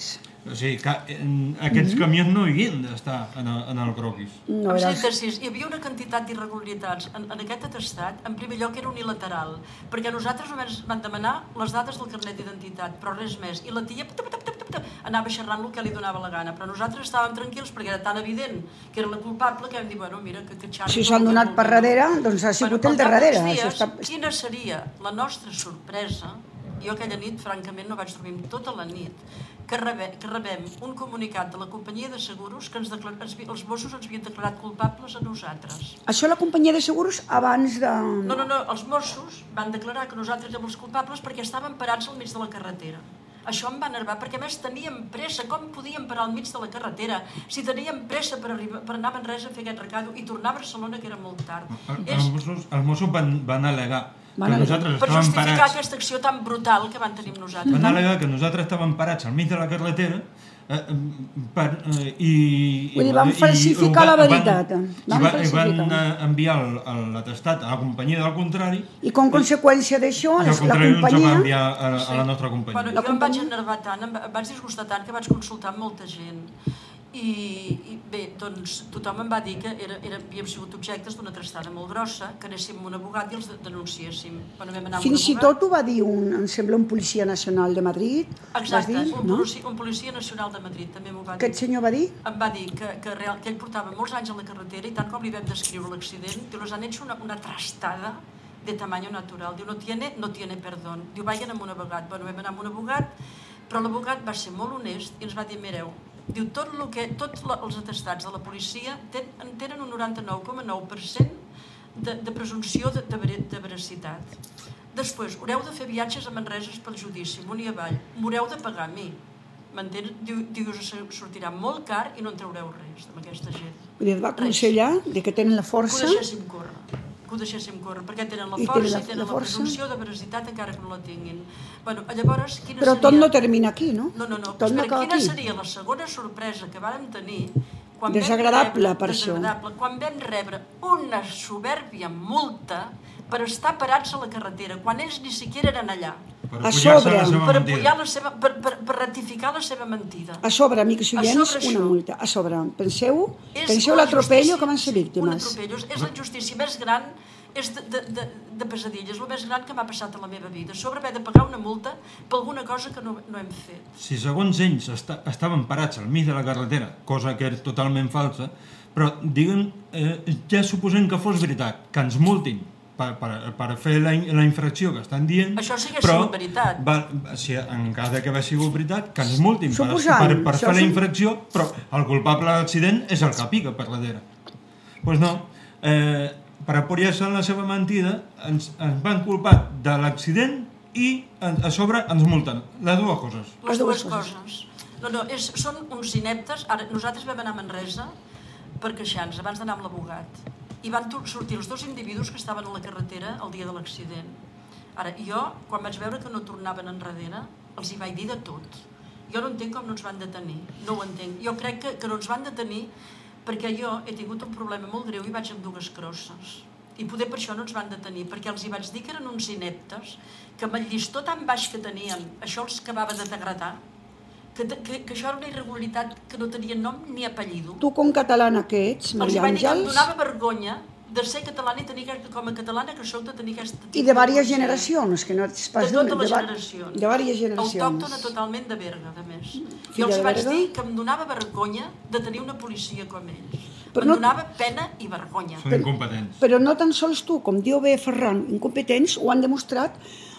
O sigui, que aquests mm-hmm. camions no hi havien d'estar en, en el croquis. No, en síntesi, hi havia una quantitat d'irregularitats en, en aquest atestat. En primer lloc era unilateral, perquè nosaltres només van demanar les dades del carnet d'identitat, però res més. I la tia tap, tap, tap, tap, anava xerrant el que li donava la gana, però nosaltres estàvem tranquils perquè era tan evident que era la culpable que vam dir, bueno, mira, que, que xarri... Si s'han donat per darrere, doncs ha sigut bueno, el de darrere. Dies, està... Quina seria la nostra sorpresa? Jo aquella nit, francament, no vaig dormir tota la nit, que rebem, que rebem un comunicat de la companyia de seguros que ens declar, ens, els Mossos ens havien declarat culpables a nosaltres. Això la companyia de seguros abans de... No, no, no, els Mossos van declarar que nosaltres érem els culpables perquè estaven parats al mig de la carretera. Això em va enervar, perquè a més teníem pressa. Com podíem parar al mig de la carretera si teníem pressa per, arribar, per anar a Manresa a fer aquest recado i tornar a Barcelona, que era molt tard? El, És... Els Mossos, els Mossos van, van al·legar que nosaltres per estàvem justificar parats... aquesta acció tan brutal que van tenir amb nosaltres. Van al·legar que nosaltres estàvem parats al mig de la carretera eh, per, eh, i... Vull dir, van falsificar la veritat. Van, van, van, i van enviar l'atestat a la companyia del contrari... I com conseqüència d'això, la companyia... I el va enviar a, a sí. la nostra companyia. Bueno, jo em vaig enervar tant, em vaig disgustar tant que vaig consultar amb molta gent. I, i bé, doncs tothom em va dir que era, era, havíem sigut objectes d'una trastada molt grossa, que anéssim amb un abogat i els denunciéssim. Bueno, vam anar amb Fins i tot ho va dir, un, em sembla, un policia nacional de Madrid. Exacte, dir, un, no? policia, un policia nacional de Madrid també m'ho va dir. Aquest senyor va dir? Em va dir que, que, real, que ell portava molts anys a la carretera i tant com li vam descriure l'accident, que nos han hecho una, una trastada de tamaño natural. Diu, no tiene, no tiene perdón. Diu, vayan amb un abogat. Bueno, vam anar amb un abogat, però l'abogat va ser molt honest i ens va dir, mireu, diu, tot lo que, tots els atestats de la policia ten, tenen un noranta-nou coma nou per cent de, de presumpció de, de, de veracitat. Després, haureu de fer viatges a Manresa pel judici, amunt i avall, m'haureu de pagar a mi. M'entén? Diu, diu, us sortirà molt car i no en traureu res amb aquesta gent. I et va aconsellar de que tenen la força... Que ho deixéssim córrer. que ho deixéssim córrer, perquè tenen la força i tenen la, la presumpció de veracitat encara que no la tinguin. Bueno, llavors, quina Però seria... tot no termina aquí, no? No, no, no. Tot Espera, no acaba quina aquí. seria la segona sorpresa que vàrem tenir quan Desagradable, vam rebre, per desagradable, això. quan vam rebre una soberbia multa per estar parats a la carretera, quan ells ni siquiera eren allà. Per A sobre. Per, apoyar la seva, per, per, per ratificar la seva mentida. A sobre, amics A oients, sobre una això. multa. A sobre. Penseu, És penseu la l'atropello justícia- que van ser Un víctimes. atropello. És la justícia més gran, és de, de, de, de pesadilla, és el més gran que m'ha passat a la meva vida. A sobre haver de pagar una multa per alguna cosa que no, no hem fet. Si segons ells esta, estaven parats al mig de la carretera, cosa que és totalment falsa, però diguen, eh, ja suposem que fos veritat, que ens multin per, per, per fer la, la infracció que estan dient, Això sí que ha però sigut veritat. Va, si en cas de que va sigut veritat, que ens multin per, Suposant, per, per això fer la sí. infracció, però el culpable de l'accident és el que pica per darrere. Doncs pues no, eh, per apoyar-se en la seva mentida, ens, ens van culpar de l'accident i a, a sobre ens multen. Les dues coses. Les dues dues coses. No, no, és, són uns ineptes. Ara, nosaltres vam anar a Manresa per queixar-nos, abans d'anar amb l'abogat. I van sortir els dos individus que estaven a la carretera el dia de l'accident. Ara, jo, quan vaig veure que no tornaven enrere, els hi vaig dir de tot. Jo no entenc com no ens van detenir. No ho entenc. Jo crec que, que no ens van detenir perquè jo he tingut un problema molt greu i vaig amb dues crosses. I poder per això no ens van detenir, perquè els hi vaig dir que eren uns ineptes, que amb el llistó tan baix que tenien, això els acabava de degradar, que, que, que això era una irregularitat que no tenia nom ni apellido. Tu, com catalana que ets, Els Maria hi vaig dir que em Àngels, donava vergonya de ser catalana i tenir, com a catalana que soc, de tenir aquesta... i de diverses generacions, que no ets pas De totes d'una, les de, va- generacions. de diverses generacions. Autòctona totalment de Berga, a més. Filla Jo els de vaig Berga? dir que em donava vergonya de tenir una policia com ells. Però Em no- donava pena i vergonya. Són incompetents. Però no tan sols tu, com diu bé Ferran, incompetents, ho han demostrat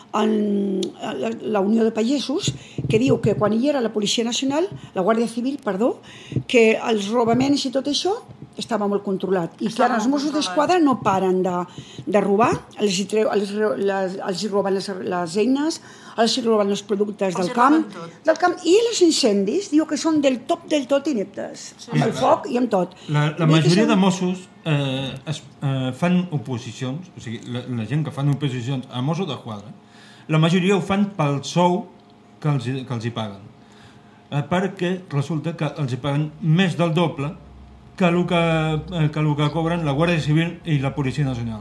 en la, la Unió de Pagesos, que diu que quan hi era la Policia Nacional, la Guàrdia Civil, perdó, que els robaments i tot això estava molt controlat. I que Estava ara els molt Mossos controlat. d'Esquadra no paren de, de robar, els hi, treu, els, les, els hi roben les, les eines, els hi roben els productes Els del hi camp, roben tot. del camp, i els incendis, diu que són del top del tot ineptes, Sí. amb el foc i amb tot. La, la Vull dir que majoria són- de Mossos eh, es, eh, fan oposicions, o sigui, la, la gent que fan oposicions a Mossos d'Esquadra, la majoria ho fan pel sou que els, hi- que els hi paguen. Eh, perquè resulta que els hi paguen més del doble que el que, eh, que el que cobren la Guàrdia Civil i la Policia Nacional.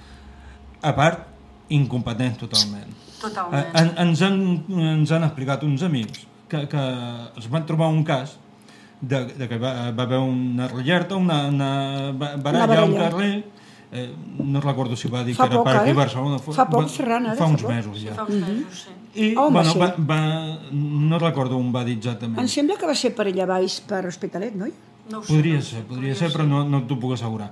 A part, incompetents totalment. Totalment. Eh, en, ens, han, ens han explicat uns amics que, que es van trobar un cas de, de que va, va haver una rellerta, una, una baralla a un carrer, eh, no recordo si va dir fa que era poc, per aquí eh? a Barcelona. Fa poc, Ferran, ara, fa uns fa poc. mesos Sí, ja. fa uns mesos, sí. I, On va bueno, ser? va, va, no recordo on va dir exactament. Em sembla que va ser per allà baix, per Hospitalet, no? No ho sé, Podria no ho ser, sé, podria ser, però no, no t'ho puc assegurar.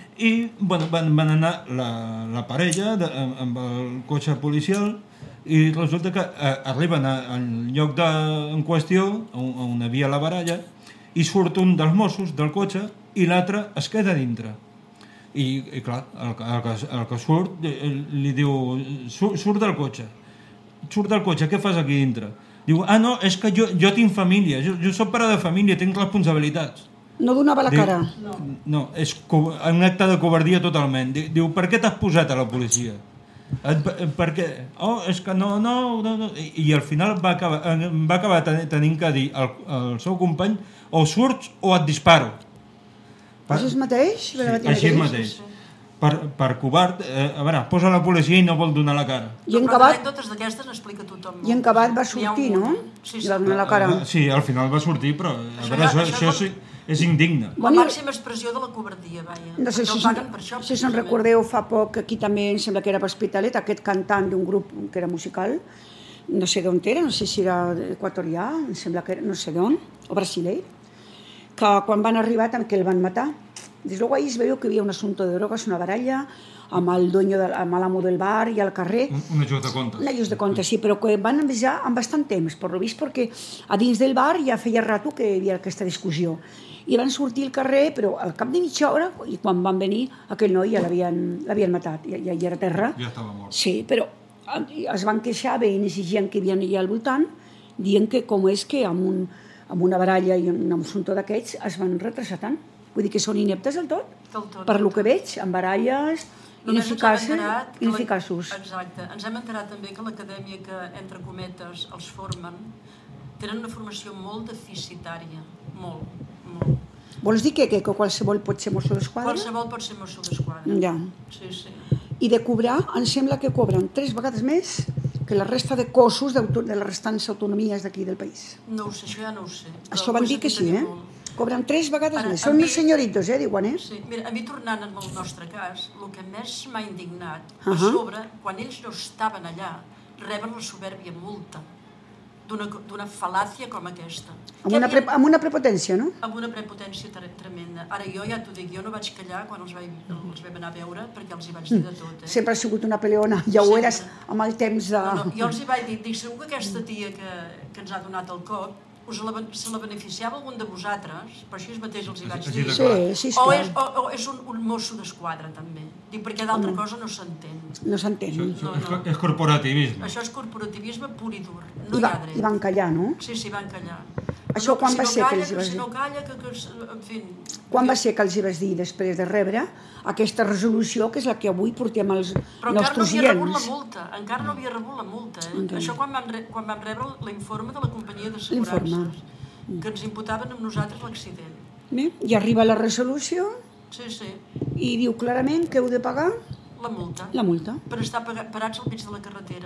I bueno, van, van anar la, la parella de, amb el cotxe policial i resulta que eh, arriben a, al lloc de, en qüestió, on, on havia la baralla, i surt un dels Mossos del cotxe i l'altre es queda dintre. I, i clar, el, el, que, el que surt li diu, surt, surt del cotxe, surt del cotxe, què fas aquí dintre? Diu, ah no, és que jo, jo tinc família, jo, jo soc pare de família, tinc responsabilitats. No donava la Diu, cara. No. no, és co- un acte de covardia totalment. Diu, diu per què t'has posat a la policia? Et, per què? Oh, és que no, no, no, no. I, i al final va acabar, va acabar ten, tenint que dir al, al seu company o surts o et disparo. Per, Així mateix? sí, així mateix. Per, per covard, eh, a veure, posa la policia i no vol donar la cara. I en Però acabat, d'anècdotes d'aquestes n'explica tothom. i en acabat va N'hi ha un sortir, no? munt. Sí, I sí. va donar la cara. Eh, Sí, al final va sortir, però a Això veure, ja- això, això això vol- és, és indigne. La Bueno, màxima expressió de la covardia, vaja. no sé Perquè si, el se'n- paguen per això. si se'n precisament. recordeu fa poc, aquí també em sembla que era per Hospitalet, aquest cantant d'un grup que era musical, no sé d'on era, no sé si era equatorià, em sembla que era, no sé d'on, o brasiler, que quan van arribar també que el van matar. Des luego ahí es veu que hi havia un assumpte de drogues, una baralla, amb el dueño, de, amb l'amo del bar i al carrer. Un, un ajut de comptes. Un ajust de compte, sí, però que van avisar amb bastant temps, per lo vist, perquè a dins del bar ja feia rato que hi havia aquesta discussió. I van sortir al carrer, però al cap de mitja hora, i quan van venir, aquell noi ja l'havien l'havien matat, ja, ja hi era a terra. Ja estava mort. Sí, però es van queixar veïns i gent que hi havia allà al voltant, dient que com és que amb, un, amb una baralla i un assumpte d'aquests es van retrasar tant. Vull dir que són ineptes del tot, Del tot. per lo que veig, amb baralles Només ens hem ineficaces, enterat que la- ineficaços. Exacte. Ens hem enterat també que l'acadèmia que, entre cometes, els formen, tenen una formació molt deficitària. Molt, molt. Vols dir que, que, que qualsevol pot ser mosso d'esquadra? Qualsevol pot ser mosso d'esquadra. Ja. Sí, sí. I de cobrar, em sembla que cobren tres vegades més que la resta de cossos d'auto- de les restants autonomies d'aquí del país. No ho sé, això ja no ho sé. Però Això van pues dir que aquí sí, tenim eh? molt. Cobren tres vegades Ara, més. a Són mi- mil senyoritos, eh, diuen, eh? Sí, mira, a mi tornant amb el nostre cas, el que més m'ha indignat, a Ahà. sobre, quan ells no estaven allà, reben la soberbia multa d'una d'una fal·làcia com aquesta. Amb Què una, havien- pre amb una prepotència, no? amb una prepotència tre- tremenda. Ara jo ja t'ho dic, jo no vaig callar quan els, vaig, els vam anar a veure perquè els hi vaig dir de tot. Eh? Sempre has sigut una peleona, ja ho Sempre. eres amb el temps de... No, no, jo els hi vaig dir, dic, segur que aquesta tia que, que ens ha donat el cop us la, se la beneficiava algun de vosaltres, per això mateix els hi vaig Així dir. de Sí, clar. sí, O esclar. és, o, o és un, un mosso d'esquadra, també. Dic, perquè d'altra cosa no s'entén. No s'entén. Això, això No, és, no. és corporativisme. Això és corporativisme pur i dur. No I, hi va, ha dret. I van callar, no? Sí, sí, van callar. Això No, quan si va no ser que calla, els hi vas si dir? no calla, que, que, en fi... Quan va ser que els hi vas dir després de rebre aquesta resolució, que és la que avui portem als Però encara no nostres havia rebut la oients? multa, encara no havia rebut la multa. Eh? Encara. Això quan vam, re, quan vam rebre l'informe de la companyia L'informe. d'assegurances, que ens imputaven amb nosaltres l'accident. Bé, I arriba la resolució Sí, sí, i diu clarament que heu de pagar la multa. la multa. Per estar paga- parats al mig de la carretera.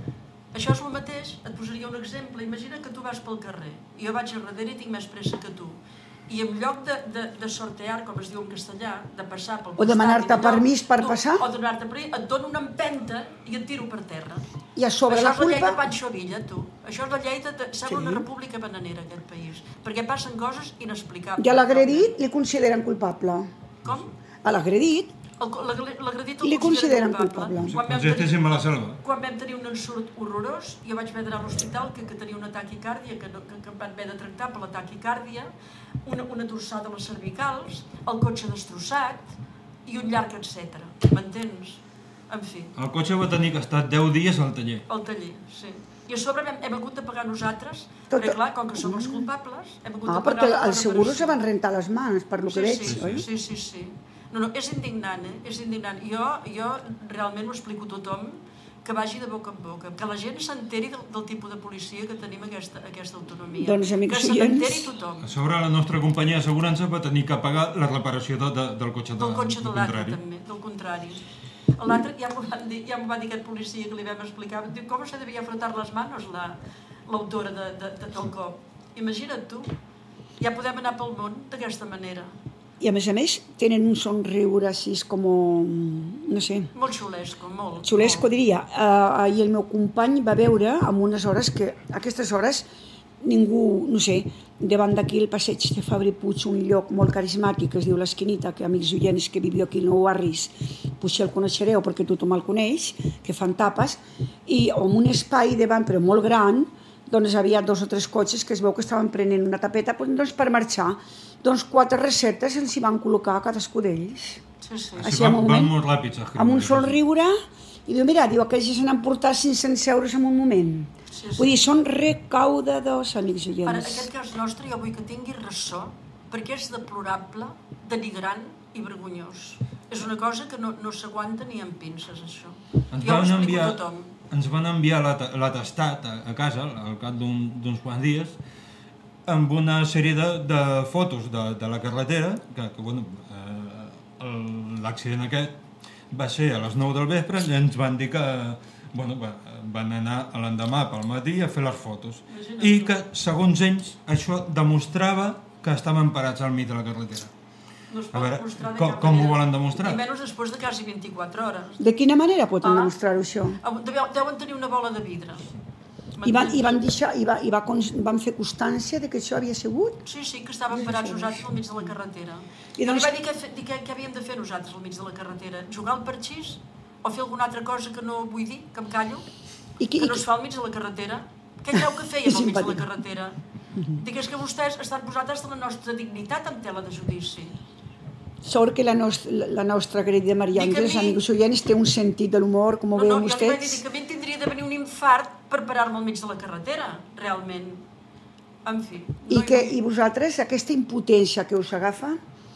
Això és el mateix, et posaria un exemple. Imagina que tu vas pel carrer, i jo vaig a darrere i tinc més pressa que tu. I en lloc de, de, de sortear, com es diu en castellà, de passar pel O demanar-te costat i d'allò, permís per tu- passar. O donar-te permís, et dono una empenta i et tiro per terra. I a sobre Això la és la llei de culpa... Pancho Villa, tu. Això és la llei de... de sembla Sí. una república bananera, aquest país. Perquè passen coses inexplicables. I a l'agredit li consideren culpable. Com? A l'agredit El- l'agre- L'agredit el Li consideren culpable. culpable. Quan Com vam si tenir- estéssim a la selva. quan vam tenir un ensurt horrorós, jo vaig haver d'anar a l'hospital que, que tenia una taquicàrdia, que, no, que, que em van haver de tractar per la taquicàrdia, una, una torçada a les cervicals, el cotxe destrossat i un llarg etcètera. M'entens? En fi, El cotxe va tenir que estar deu dies al taller. al taller, sí. I a sobre hem, hem hagut de pagar nosaltres, Tot- perquè clar, com que som els culpables, hem hagut Ah, de pagar perquè la els seguros reparació. se van rentar les mans, per lo que sí, veig, sí, oi? sí, sí, sí. No, no, és indignant, eh? És indignant. Jo, jo realment ho explico a tothom que vagi de boca en boca, que la gent s'enteri del, del tipus de policia que tenim aquesta, aquesta autonomia. Doncs, amics que se oients, n'enteri tothom. A sobre la nostra companyia d'assegurança va tenir que pagar la reparació de, de, del cotxe de, Del cotxe de del l'altre, contrari. també, del contrari. L'altre, ja m'ho van dir, ja m'ho va dir aquest policia que li vam explicar, diu, com se devia frotar les manos la, l'autora de, de, de, del cop. Imagina't tu, ja podem anar pel món d'aquesta manera. I a més a més tenen un somriure així com, no sé... Molt xulesco, molt. Xulesco, molt. Diria. Uh, I el meu company va veure en unes hores que, a aquestes hores, ningú, no sé, davant d'aquí el passeig de Fabri Puig, un lloc molt carismàtic que es diu l'Esquinita, que amics oients que viviu aquí al Nou Barris, potser el coneixereu perquè tothom el coneix, que fan tapes, i amb un espai davant, però molt gran, doncs hi havia dos o tres cotxes que es veu que estaven prenent una tapeta doncs, per marxar. Doncs quatre receptes els hi van col·locar a cadascú d'ells. Sí, sí. Així, van, un moment, van molt ràpids a escriure. amb un sol riure, i diu, mira, diu, aquells ja se n'han portat cinc-cents euros en un moment. Sí, sí. Vull dir, són recaudadors, amics oients. Ara, aquest cas nostre jo vull que tingui ressò, perquè és deplorable, denigrant i vergonyós. És una cosa que no, no s'aguanta ni amb pinces, això. Ens Jo ho van explico enviar, a tothom. ens van enviar l'atestat a, a casa, al cap d'uns quants dies, amb una sèrie de, de fotos de, de la carretera, que, que bueno, eh, l'accident aquest va ser a les nou del vespre, i ens van dir que bueno, van anar l'endemà pel matí a fer les fotos. Imagina't i que, segons ells, això demostrava que estaven parats al mig de la carretera. No a veure, com, com ho volen demostrar? I menys després de quasi vint-i-quatre hores. De quina manera poden ah. demostrar-ho, això? Deuen tenir una bola de vidre. I van, i van, deixar, i va, i va, van fer constància de que això havia sigut? Sí, sí, que estàvem parats nosaltres al mig de la carretera. I doncs... li va dir que, que, que havíem de fer nosaltres al mig de la carretera. Jugar al parxís o fer alguna altra cosa que no vull dir, que em callo, I que, que no es fa al mig de la carretera. Què creu que fèiem al mig de la carretera? Digues que vostès estan posats de la nostra dignitat en tela de judici. Sort que la, nost la nostra querida Maria Àngels, mi... amics oients, té un sentit de l'humor, com ho no, veuen no, vostès. Jo li vaig dir que a mi em tindria de venir un infart per parar-me al mig de la carretera, realment. En fi. No I, que, I vosaltres, aquesta impotència que us agafa,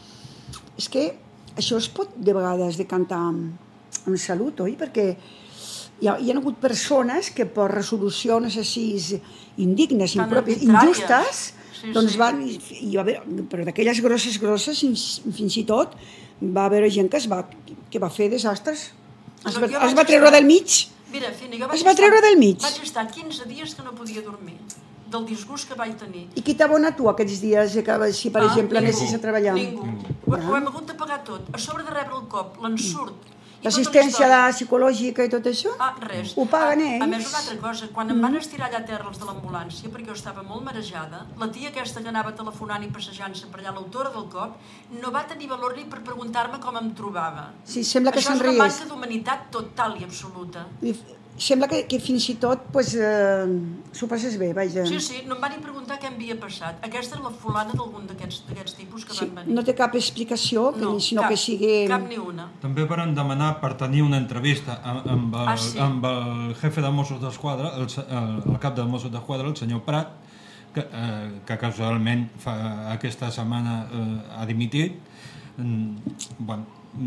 és que això es pot de vegades decantar amb, amb salut, oi? Perquè hi ha, hi ha hagut persones que per resolucions així indignes, impròpies, injustes, sí, doncs sí. van, i va haver, però d'aquelles grosses, grosses, fins i tot va haver gent que es va, que va fer desastres. Es va, es va treure del mig. Mira, Fina, jo vaig es va treure estar, del mig. Vaig estar quinze dies que no podia dormir, del disgust que vaig tenir. I qui t'abona tu aquests dies, que, si per ah, exemple anessis a treballar? Ningú. Ho, ho hem hagut de pagar tot. A sobre de rebre el cop, l'ensurt, l'assistència psicològica i tot això? Ah, res. Ho paguen ells? A, a més, una altra cosa, quan em van estirar allà a terra els de l'ambulància, perquè jo estava molt marejada, la tia aquesta que anava telefonant i passejant-se per allà, l'autora del cop, no va tenir valor ni per preguntar-me com em trobava. Sí, sembla que se'n ries. Això és una manca d'humanitat total i absoluta. I sembla que, que fins i tot pues, eh, s'ho passes bé, vaja. Sí, sí, no em van ni preguntar què havia passat. Aquesta és la fulana d'algun d'aquests tipus que sí, van venir. No té cap explicació, que, no, sinó cap, que sigui... cap ni una. També varen demanar per tenir una entrevista amb, amb, el, ah, sí. amb el jefe de Mossos d'Esquadra, el, el, el cap de Mossos d'Esquadra, el senyor Prat, que, eh, que casualment fa, aquesta setmana eh, ha dimitit. Mm, bueno,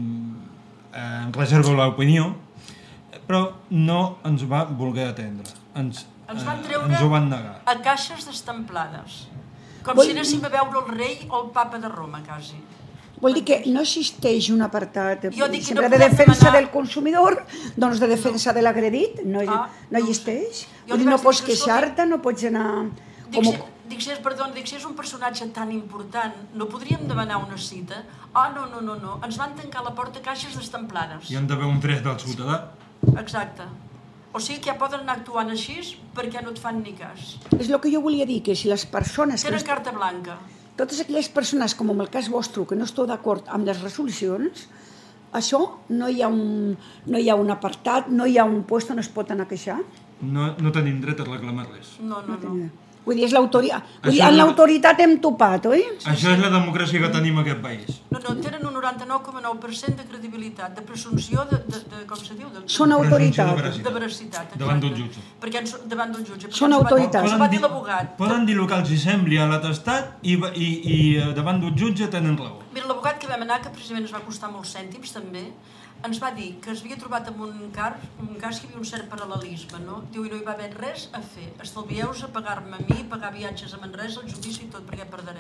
mm, reservo l'opinió, però no ens va voler atendre. Ens, ens van eh, treure ens ho van negar. A caixes d'estamplades. Com Vol... si anéssim a veure el rei o el papa de Roma, quasi. Vol dir que no existeix un apartat de, no de defensa demanar... del consumidor, doncs de defensa no. de l'agredit? No, ah, no existeix? No, Vull dir, no pots queixar-te, no pots anar... Dic, com... dic, si és, perdó, dic, si és un personatge tan important, no podríem demanar una cita? Ah, no, no, no, no. Ens van tancar la porta a caixes d'estamplades. Hi ha d'haver un dret del ciutadà. Exacte. O sigui que ja poden anar actuant així perquè no et fan ni cas. És el que jo volia dir, que si les persones... Tenen carta blanca. Totes aquelles persones, com en el cas vostre, que no esteu d'acord amb les resolucions, això no hi ha un, no hi ha un apartat, no hi ha un lloc on es pot anar a queixar? No, no tenim dret a reclamar res. No, no, no. no. Vull dir, és l'autoritat. En l'autoritat hem topat, oi? Això és la democràcia que tenim en aquest país. No, no, tenen un noranta-nou coma nou per cent de credibilitat, de presumpció de, de, de com se diu? De, Són autoritat. De veracitat, davant d'un jutge. Perquè ens, davant d'un jutge. Són autoritats. Ens va dir l'abogat. Poden dir el que els sembli a l'atestat i, i, i davant d'un jutge tenen raó. Mira, l'abogat que vam anar, que precisament ens va costar molts cèntims també, ens va dir que es havia trobat en un cas, un cas que hi havia un cert paral·lelisme, no? Diu, i no hi va haver res a fer. Estalvieu-vos a pagar-me a mi, pagar viatges a Manresa, el judici i tot, perquè perdreu.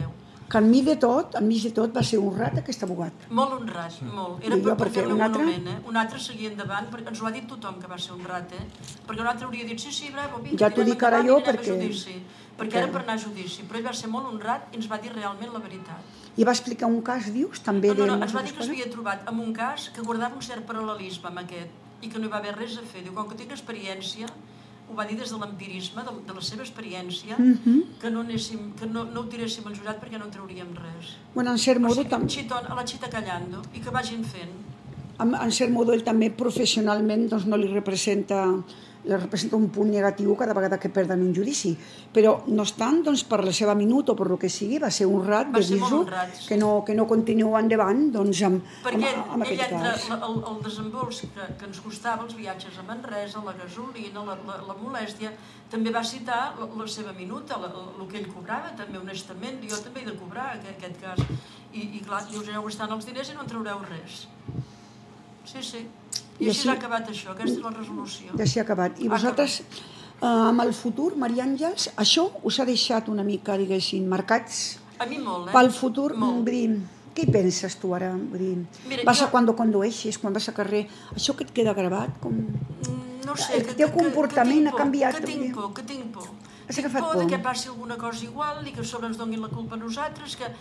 que enmig de tot, enmig de tot va ser honrat aquest abogat. Molt honrat, sí. molt. Era I per, jo, per perquè fer-li un un altre? monument, eh? Un altre seguia endavant, perquè ens ho ha dit tothom que va ser honrat, eh? Perquè un altre hauria dit, sí, sí, bravo, vinga, ja t'ho dic ara jo perquè... Judici, perquè era per anar a judici, però ell va ser molt honrat i ens va dir realment la veritat. I va explicar un cas, dius, també? No, no, no, de ens va dir que s'havia trobat en un cas que guardava un cert paral·lelisme amb aquest i que no hi va haver res a fer. Diu, com que tinc experiència, ho va dir des de l'empirisme, de, de la seva experiència, uh-huh. que, no, anéssim, que no, no ho tiréssim al jurat perquè no en trauríem res. Bueno, en cert modo... O sigui, tam... xitón, a la xita callando, i que vagin fent. En, en cert modo, ell també professionalment doncs, no li representa, li representa un punt negatiu cada vegada que perden un judici. Però, no obstant, doncs, per la seva minut o per el que sigui, va ser honrat de dir-ho, sí. que, no, que no continua endavant doncs, amb, perquè amb, amb aquest ell, cas. Perquè el, el desembols que, que ens costava, els viatges a Manresa, la gasolina, la, la, la molèstia, també va citar la, la seva minuta, la, el que ell cobrava, també honestament, jo també he de cobrar aquest, aquest cas. I, i clar, us aneu gastant els diners i no en traureu res. Sí, sí. I, I així s'ha acabat això, aquesta és la resolució. Ja s'ha acabat. I vosaltres, eh, amb el futur, Maria Àngels, això us ha deixat una mica, diguéssim, marcats? A mi molt, eh? Pel futur, molt. Vull dir, què hi penses tu ara? Vull dir, Mira, vas jo... a quan condueixes, quan vas a carrer, això que et queda gravat? Com... No sé, el que, teu que, comportament que, que ha canviat. Que tinc por, que tinc por. Has tinc agafat por, por de que passi alguna cosa igual i que a sobre ens donin la culpa a nosaltres, que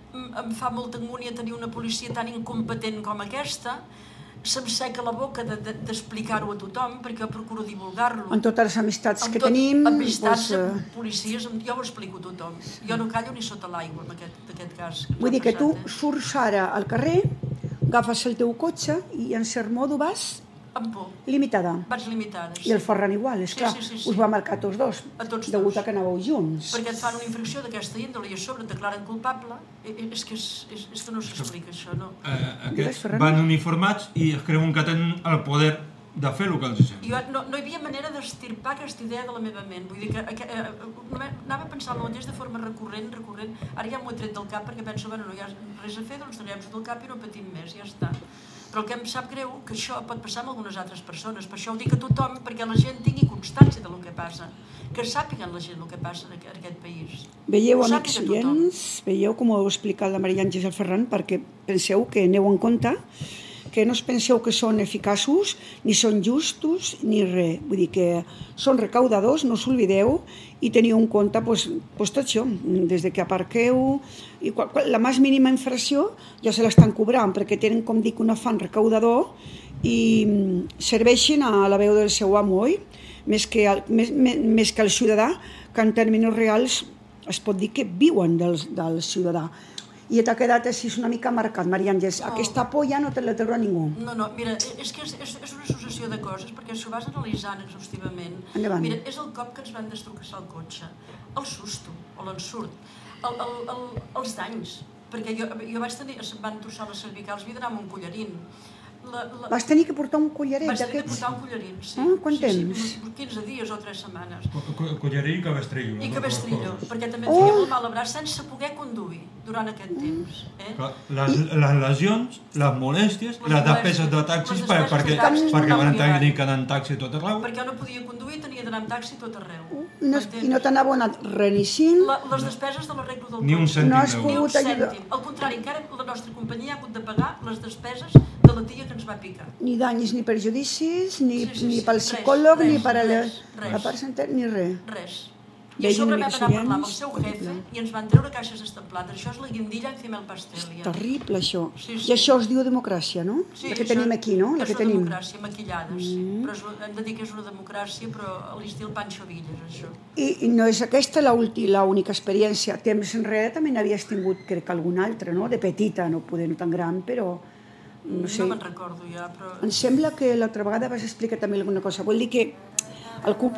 em fa molta angúnia tenir una policia tan incompetent com aquesta. Se'm seca la boca d'explicar-ho de, de, a tothom, perquè jo procuro divulgar-lo. En totes les amistats que tot, tenim... Amistats, doncs, uh... policies, jo ho explico a tothom. Jo no callo ni sota l'aigua, en aquest, aquest cas. Que vull dir que passat, tu eh? surts ara al carrer, agafes el teu cotxe i en cert modo vas... Amb por. Limitada. Vaig limitada, sí. I el Ferran igual, esclar. Sí, sí, sí, sí. Us va marcar tots dos, a tots degut dos. a que anàveu junts. Perquè et fan una infracció d'aquesta índole i a sobre et declaren culpable. És que, és, és, és que no s'explica això, no? Eh, aquests van uniformats i es creuen que tenen el poder de fer el que els sembla. Jo, no, no hi havia manera d'estirpar aquesta idea de la meva ment. Vull dir que, que eh, anava pensant el mateix de forma recurrent, recurrent. Ara ja m'ho he tret del cap perquè penso, bueno, no hi ha res a fer, doncs traiem-ho del cap i no patim més, ja està. Però el que em sap greu que això pot passar amb algunes altres persones. Per això ho dic a tothom, perquè la gent tingui constància del que passa. Que sàpiguen la gent el que passa en aquest país. Veieu, amics oients, veieu com ho heu explicat la Maria Àngels i el Ferran, perquè penseu que aneu en compte, que no us penseu que són eficaços, ni són justos, ni res. Vull dir que són recaudadors, no us oblideu, i teniu en compte pues, pues tot això, des que aparqueu, i qual, qual, la més mínima infracció ja se l'estan cobrant, perquè tenen, com dic, un afany recaudador i serveixen a la veu del seu amo, oi? Més que, el, més, més que el ciutadà, que en termes reals es pot dir que viuen del, del ciutadà. I t'ha quedat així una mica marcat, Maria Àngels. No. Aquesta por ja no te la treurà ningú. No, no, mira, és que és, és, és una associació de coses, perquè si ho vas analitzant exhaustivament... Endavant. Mira, és el cop que ens van destrossar el cotxe, el susto, o l'ensurt, el, el, el, els danys, perquè jo, jo vaig tenir, em van torçar les cervicals, havia d'anar amb un collarín. La, la... Vas tenir que portar un collaret d'aquests? Vaig tenir d'aquests? que portar un collarín, sí. Ah, quant sí, temps? Sí, quinze dies o tres setmanes. Collarí i cabestrillo. I cabestrillo, perquè també Oh! feia molt mal a braç sense poder conduir durant aquest temps. Eh? Les, les lesions, les molèsties, les, les despeses de taxis, les per, despeses perquè, de taxis perquè no van havia tenir que anar en taxi tot arreu. Perquè jo no podia conduir, tenia d'anar amb taxi tot arreu. I no, i no t'anava anat reneixint? La, les despeses de l'arreglo del cotxe. Ni un cèntim No has d'euro. Ni un pogut ajudar. cèntim. Al contrari, encara la nostra companyia ha hagut de pagar les despeses de la tia que ens va picar. Ni danys ni perjudicis, ni, Sí, sí, ni sí. pel Res, psicòleg, res, ni per a la, res, res. la part sanitària, ni res. Res. I Veien a sobre vam amics anar a parlar amb el oients. seu jefe i ens van treure caixes estemplades. Això és la guindilla encima el pastel. Ja. Terrible, això. Sí, sí. I això es diu democràcia, no? Sí, la que això tenim aquí, no? La és que una tenim. democràcia, maquillades. Mm. Però és, hem de dir que és una democràcia, però a l'estil Pancho Villas, això. I, I no és aquesta l'única experiència. Temps enrere també n'havies tingut, crec que alguna altra, no? De petita, no poder no tan gran, però... No sé. No me'n recordo ja, però... Em sembla que l'altra vegada vas explicar també alguna cosa. Vol dir que el CUP...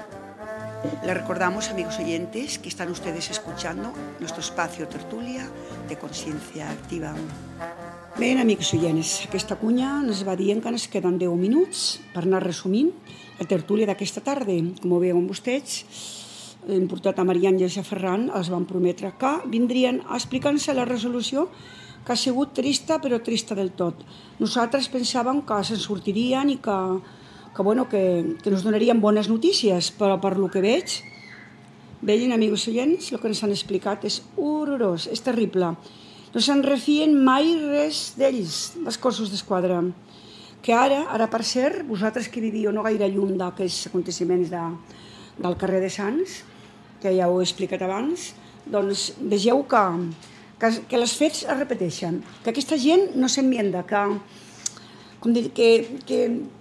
Les recordamos, amigos oyentes, que están ustedes escuchando nuestro espacio tertulia de Consciencia Activa. Bé, amics oients, aquesta cunya ens va dient que ens queden deu minuts per anar resumint la tertúlia d'aquesta tarda. Com ho veuen vostès, hem portat a Maria Àngels i a Ferran, els van prometre que vindrien a explicar-nos la resolució, que ha sigut trista, però trista del tot. Nosaltres pensàvem que se'n sortirien i que, que, bueno, que, que ens donarien bones notícies, però per lo que veig, Veien, amigos oients, el que ens han explicat és horrorós, és terrible. No se'n refien mai res d'ells, dels cossos d'esquadra. Que ara, ara per cert, vosaltres que vivíeu no gaire lluny d'aquests aconteciments de, del carrer de Sants, que ja ho he explicat abans, doncs vegeu que, que, que els fets es repeteixen, que aquesta gent no s'enmienda, que, com dir, que, que,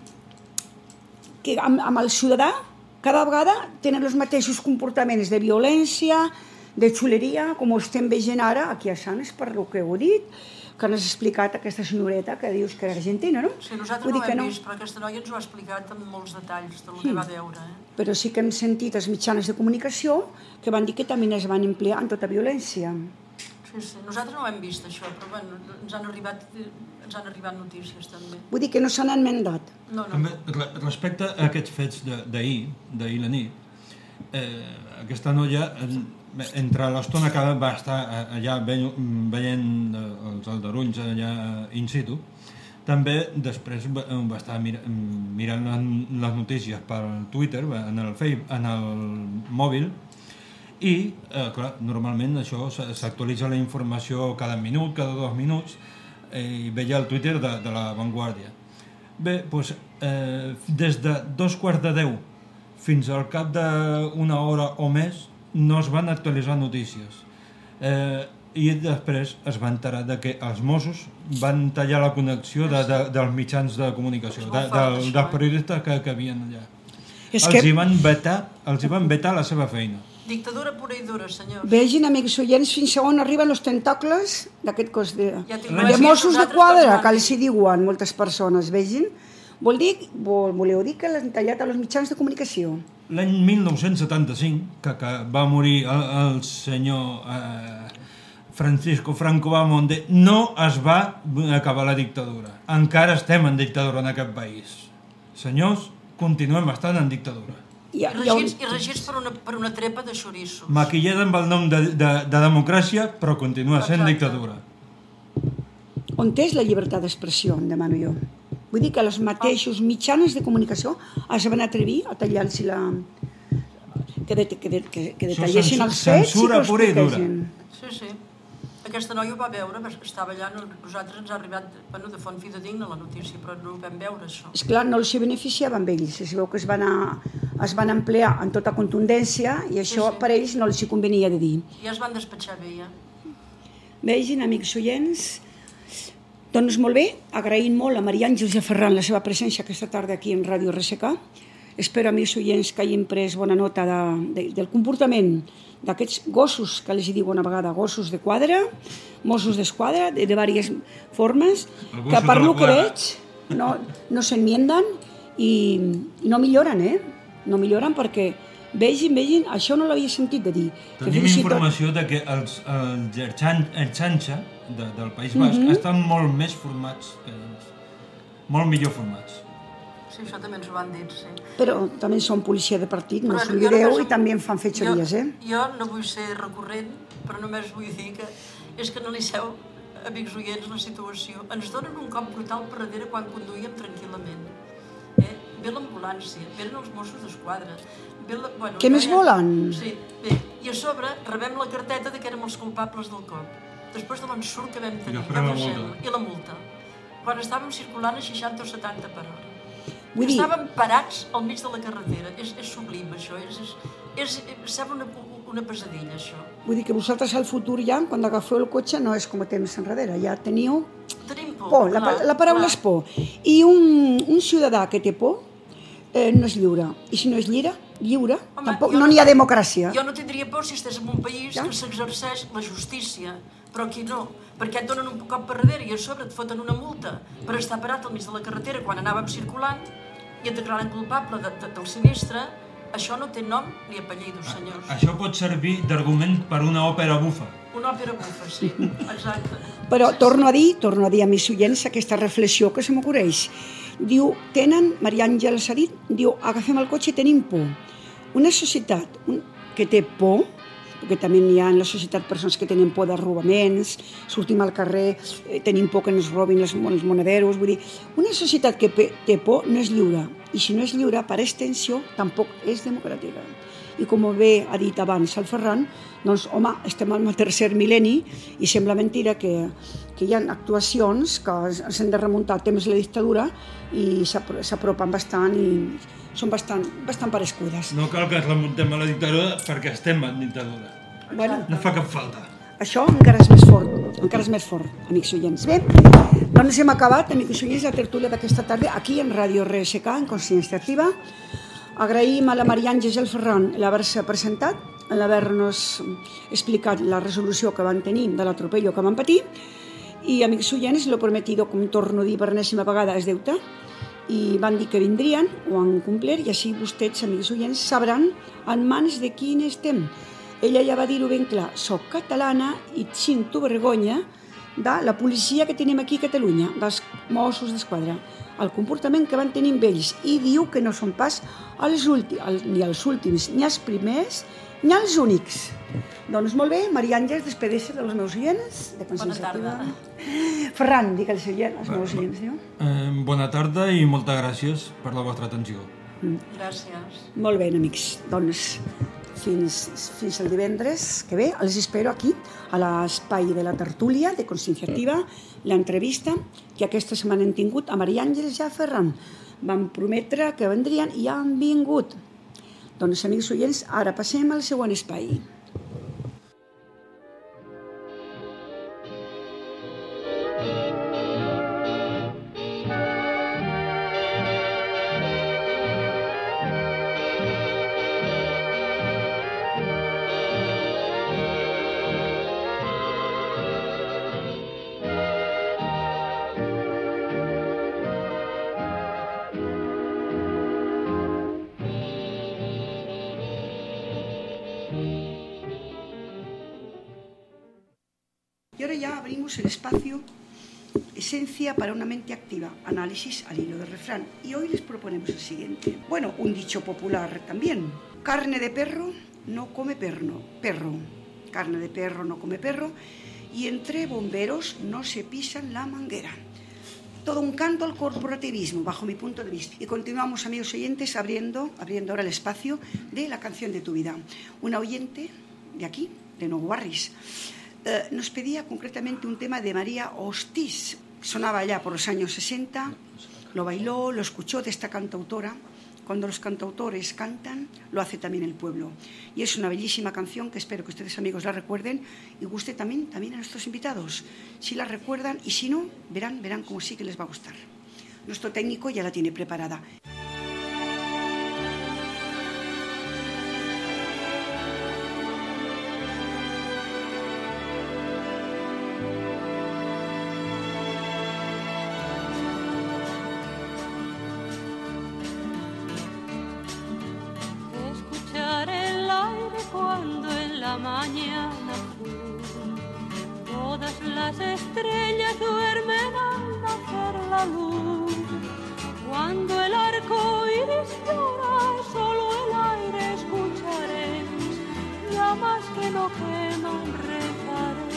que amb, amb el ciutadà cada vegada tenen els mateixos comportaments de violència, de xuleria, com ho estem veient ara aquí a Sants, per el que heu dit, que ens ha explicat aquesta senyoreta que dius que era argentina, no? Sí, nosaltres no ho hem no. vist, però aquesta noia ens ho ha explicat amb molts detalls del que sí. va veure. Eh? Però sí que hem sentit els mitjans de comunicació que van dir que també es van emplear en tota violència. Sí, sí. Nosaltres no ho hem vist, això, però bueno, ens han arribat, ens han arribat notícies, també. Vull dir que no se n'han enmendat. No, no. També, respecte a aquests fets d'ahir, d'ahir la nit, eh, aquesta noia, entre l'estona que va estar allà veient els aldarulls allà in situ, també després va estar mirant les notícies per Twitter, en el Facebook, en el mòbil, i, eh, clar, normalment això s'actualitza la informació cada minut, cada dos minuts, eh, i veia el Twitter de, de la Vanguardia. Bé, doncs, eh, des de dos quarts de deu fins al cap d'una hora o més no es van actualitzar notícies. Eh, I després es va enterar de que els Mossos van tallar la connexió de, de, dels mitjans de comunicació, de, de, dels periodistes que, que havien allà. Els, que... hi van vetar, els hi van vetar la seva feina. Dictadura pura i dura, senyors. Vegin, amics oients, fins on arriben els tentacles d'aquest cos de, ja de Mossos de quadra, que els hi diuen moltes persones, vegin. Vol dir, vol, voleu dir que l'han tallat a els mitjans de comunicació? L'any mil nou-cents setanta-cinc, que, que va morir el, el senyor eh, Francisco Franco Bahamonde, no es va acabar la dictadura. Encara estem en dictadura en aquest país. Senyors, continuem estant en dictadura. I, I regits, i regits per, una, per una trepa de xorissos. Maquillada amb el nom de, de, de democràcia, però continua sent Exacte. Dictadura. On és la llibertat d'expressió, em demano jo? Vull dir que els mateixos mitjans de comunicació es van atrevir a tallar-los la... que, de, que, de, que, que detallessin els fets i que els protegin. Sí, sí. Aquesta noia ho va veure, estava allà, nosaltres ens ha arribat, bueno, de font fidedigna la notícia, però no ho vam veure, això. Esclar, no els beneficiava amb ells, es veu que es van, a, es van emplear en tota contundència i això sí, sí. per ells no els hi convenia de dir. Ja es van despatxar bé, ja. Vegin, amics oients, doncs molt bé, agraïm molt a Maria Àngels i a Ferran la seva presència aquesta tarda aquí en Ràdio R S K. Espero, amics oients, que hagin pres bona nota de, de, del comportament d'aquests gossos, que els diuen a vegada gossos de quadra, Mossos d'Esquadra, de, de diverses formes, que per lo que veig no, no s'enmienden i, i no milloren, eh? No milloren perquè vegin, vegin, això no l'havia sentit de dir. Tenim informació tot... de que els, els xanxa de, del País Basc mm-hmm. estan molt més formats que ells, molt millor formats. Sí, això també ens ho van dir, sí. Però també són policia de partit, no us oblideu, i també en fan fetxeries, eh? Jo no vull ser recurrent, però només vull dir que és que analitzeu, amics oients, la situació. Ens donen un cop brutal per darrere quan conduïem tranquil·lament. Eh? Ve l'ambulància, venen els Mossos d'Esquadra. La... Bueno, Què més volen? Sí, bé. I a sobre rebem la carteta de que érem els culpables del cop. Després de l'ensurt que vam tenir. I la, multa. I la multa. Quan estàvem circulant a seixanta o setanta per hora. Vull dir... Estàvem parats al mig de la carretera. És, és sublim, això. És, és, és, sembla una, una pesadilla, això. Vull dir que vosaltres al futur ja, quan agafeu el cotxe, no és com a temps enrere. Ja teniu... Tenim por. por. La, clar, la paraula clar. és por. I un, un ciutadà que té por eh, no és lliure. I si no és lliure, lliure, Home, tampoc no n'hi ha democràcia. Jo no tindria por si estés en un país ja? que s'exerceix la justícia, però aquí no, perquè et donen un cop per darrere i a sobre et foten una multa per estar parat al mig de la carretera quan anàvem circulant i et declaren culpable de, de, del sinistre. Això no té nom ni apellido, senyors. Això pot servir d'argument per una òpera bufa. Una òpera bufa, sí, exacte. Però torno a dir, torno a dir a mis oients aquesta reflexió que se m'ocorreix. Diu, tenen, Maria Àngels ha dit, diu, agafem el cotxe i tenim por. Una societat que té por, perquè també hi ha en la societat persones que tenen por de robaments, sortim al carrer, eh, tenim por que ens robin els, els monederos, vull dir, una societat que té por no és lliure, i si no és lliure, per extensió, tampoc és democràtica. i com bé ha dit abans el Ferran, doncs, home, estem al tercer mil·lenni i sembla mentira que, que hi ha actuacions que s'han de remuntar a temps de la dictadura i s'apropen bastant i són bastant, bastant parescudes. No cal que es remuntem a la dictadura perquè estem en dictadura. Bueno, no fa cap falta. Això encara és més fort, encara és més fort, amics oients. Bé, doncs hem acabat, amics oients, la tertúlia d'aquesta tarda aquí en Ràdio R S K, en Consciència Activa. Agraïm a la Maria Àngels i al Ferran l'haver-se presentat, l'haver-nos explicat la resolució que van tenir de l'atropello que van patir. I, amics oients, lo prometido, com torno a dir per enèsima vegada, és deute. I van dir que vindrien, ho han complert, i així vostès, amics oients, sabran en mans de qui estem. Ella ja va dir-ho ben clar, soc catalana i sento vergonya de la policia que tenim aquí a Catalunya, dels Mossos d'Esquadra, el comportament que van tenir amb ells, i diu que no són pas els últims, ni els últims, ni els primers, ni els únics. Doncs molt bé, Maria Àngels, despedeix-se dels meus oients de Consciència Activa. Bona tarda. Ferran, digue als meus oients, diu. Eh, bona tarda i moltes gràcies per la vostra atenció. Mm. Gràcies. Molt bé, amics. Doncs fins, fins el divendres que ve els espero aquí, a l'espai de la tertúlia de Consciència Activa, l'entrevista que aquesta setmana hem tingut a Maria Àngels i a Ferran. Van prometre que vendrien i han vingut. Doncs, amics oients, ara passem al següent espai. Y ahora ya abrimos el espacio Esencia para una mente activa, análisis al hilo del refrán. Y hoy les proponemos el siguiente. Bueno, un dicho popular también. Carne de perro no come perno, perro. Carne de perro no come perro. Y entre bomberos no se pisan la manguera. Todo un canto al corporativismo, bajo mi punto de vista. Y continuamos, amigos oyentes, abriendo, abriendo ahora el espacio de la canción de tu vida. Una oyente de aquí, de Nuevo Barris, eh, nos pedía concretamente un tema de María Ostís. Sonaba ya por los años sesenta, lo bailó, lo escuchó de esta cantautora. Cuando los cantautores cantan, lo hace también el pueblo. Y es una bellísima canción que espero que ustedes, amigos, la recuerden y guste también, también a nuestros invitados. Si la recuerdan y si no, verán, verán cómo sí que les va a gustar. Nuestro técnico ya la tiene preparada. Mañana azul, todas las estrellas duermen al nacer la luz. Cuando el arco iris llora, solo el aire escucharé, llamas que no queman rezaré.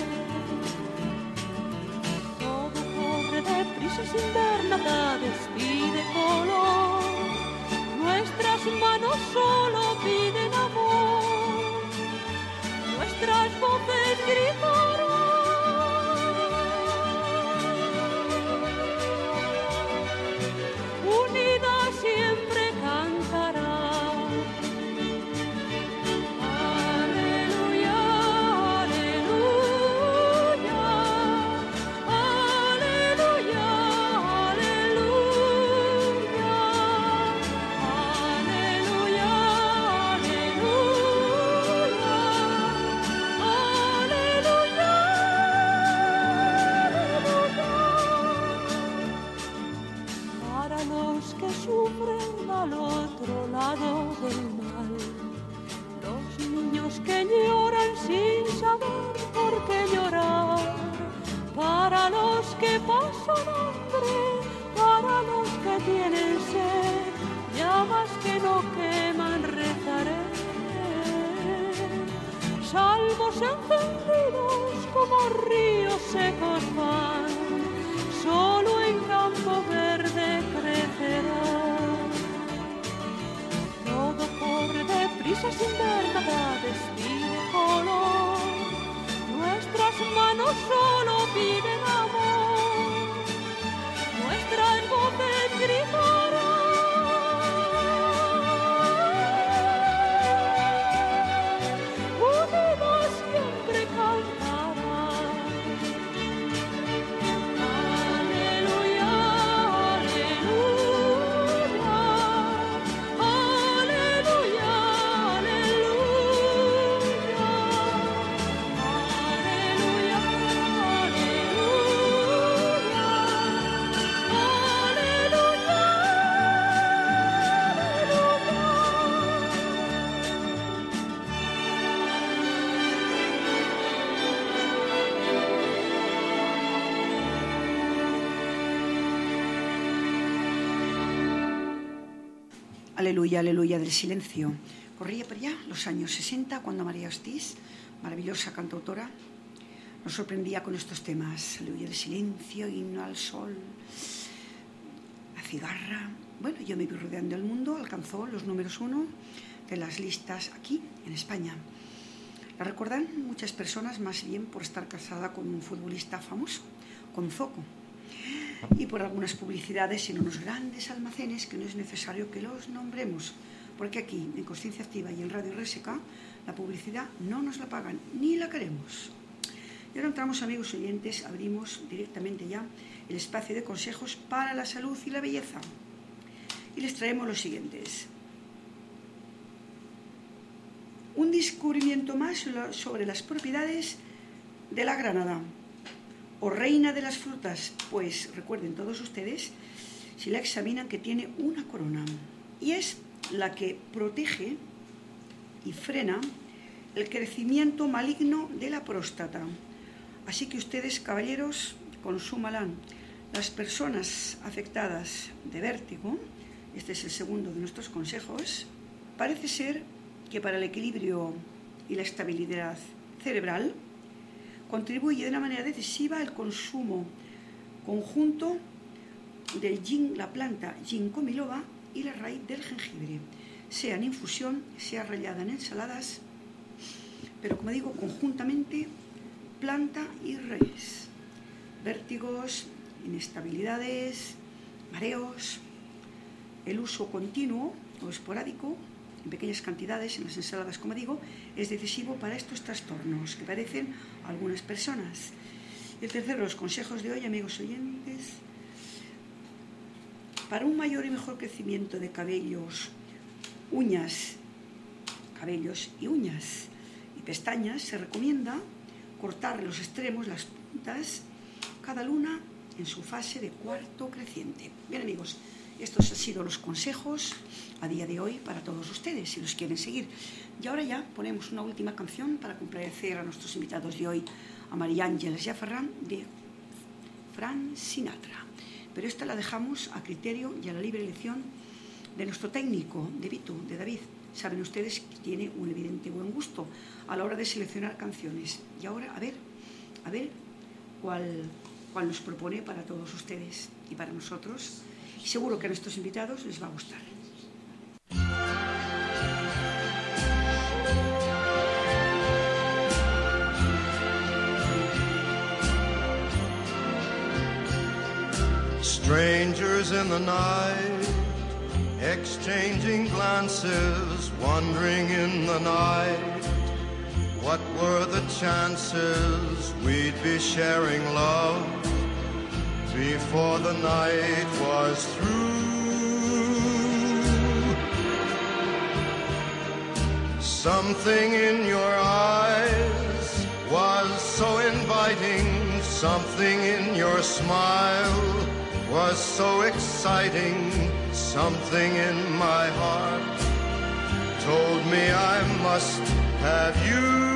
Todo corre deprisa sin ver nada, despide color, nuestras manos solo piden amor. Nuestras voces gritarán, unidas siempre cantarán. Aleluya, aleluya, aleluya, aleluya, aleluya, que sufren al otro lado del mal, los niños que lloran sin saber por qué llorar, para los que pasan hambre, para los que tienen sed, llamas que no queman rezaré, salmos encendidos como ríos secos van, solo en campo verde crecerá. Todo corre deprisa brisa sin ver nada despide color. Nuestras manos solo piden amor, nuestras voces gritarán. Unidos siempre cantarán. Aleluya, aleluya, aleluya, aleluya, Aleluya, aleluya del silencio. Corría por allá los años sesenta cuando María Ostís, maravillosa cantautora, nos sorprendía con estos temas. Aleluya del silencio, himno al sol, la cigarra. Bueno, yo me vi rodeando el mundo, alcanzó los números uno de las listas aquí en España. La recuerdan muchas personas más bien por estar casada con un futbolista famoso, con Zoco, y por algunas publicidades en unos grandes almacenes que no es necesario que los nombremos, porque aquí en Consciencia Activa y en Radio R S K la publicidad no nos la pagan ni la queremos. Y ahora entramos, amigos oyentes, abrimos directamente ya el espacio de consejos para la salud y la belleza y les traemos los siguientes. Un descubrimiento más sobre las propiedades de la granada, o reina de las frutas, pues recuerden todos ustedes, si la examinan, que tiene una corona y es la que protege y frena el crecimiento maligno de la próstata. Así que ustedes, caballeros, consúmalan. Las personas afectadas de vértigo, este es el segundo de nuestros consejos, parece ser que para el equilibrio y la estabilidad cerebral contribuye de una manera decisiva el consumo conjunto del gin, la planta ginkgo biloba y la raíz del jengibre, sea en infusión, sea rallada en ensaladas, pero como digo, conjuntamente planta y raíz. Vértigos, inestabilidades, mareos, el uso continuo o esporádico en pequeñas cantidades en las ensaladas, como digo, es decisivo para estos trastornos que padecen algunas personas. El tercero, los consejos de hoy, amigos oyentes. Para un mayor y mejor crecimiento de cabellos, uñas, cabellos y uñas y pestañas, se recomienda cortar los extremos, las puntas, cada luna en su fase de cuarto creciente. Bien, amigos, estos han sido los consejos a día de hoy para todos ustedes, si los quieren seguir. Y ahora ya ponemos una última canción para complacer a nuestros invitados de hoy, a María Ángeles y a Ferran, de Frank Sinatra. Pero esta la dejamos a criterio y a la libre elección de nuestro técnico, de Vito, de David. Saben ustedes que tiene un evidente buen gusto a la hora de seleccionar canciones. Y ahora, a ver, a ver cuál, cuál nos propone para todos ustedes y para nosotros. Y seguro que a nuestros invitados les va a gustar. Strangers in the night, exchanging glances, wandering in the night. What were the chances we'd be sharing love before the night was through? Something in your eyes was so inviting, something in your smile was so exciting, something in my heart told me I must have you.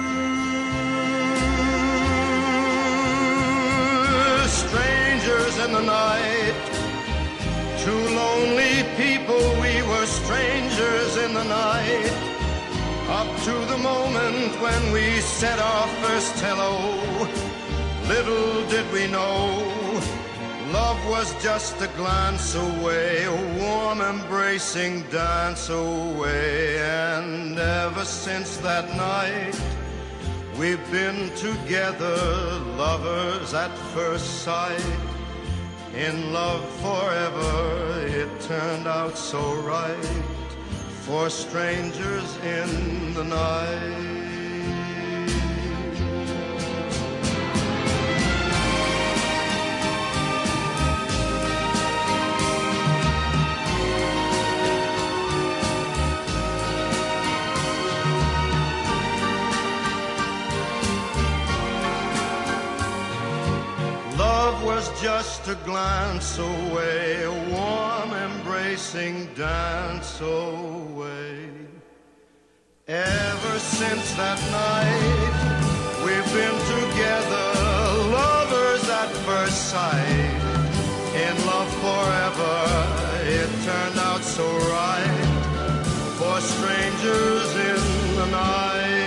Strangers in the night, two lonely people, we were strangers in the night, up to the moment when we said our first hello. Little did we know Love was just a glance away, a warm embracing dance away. And ever since that night, we've been together, lovers at first sight. In love forever, it turned out so right, for strangers in the night. Just a glance away, a warm embracing dance away. Ever since that night, we've been together, lovers at first sight. In love forever, it turned out so right, for strangers in the night.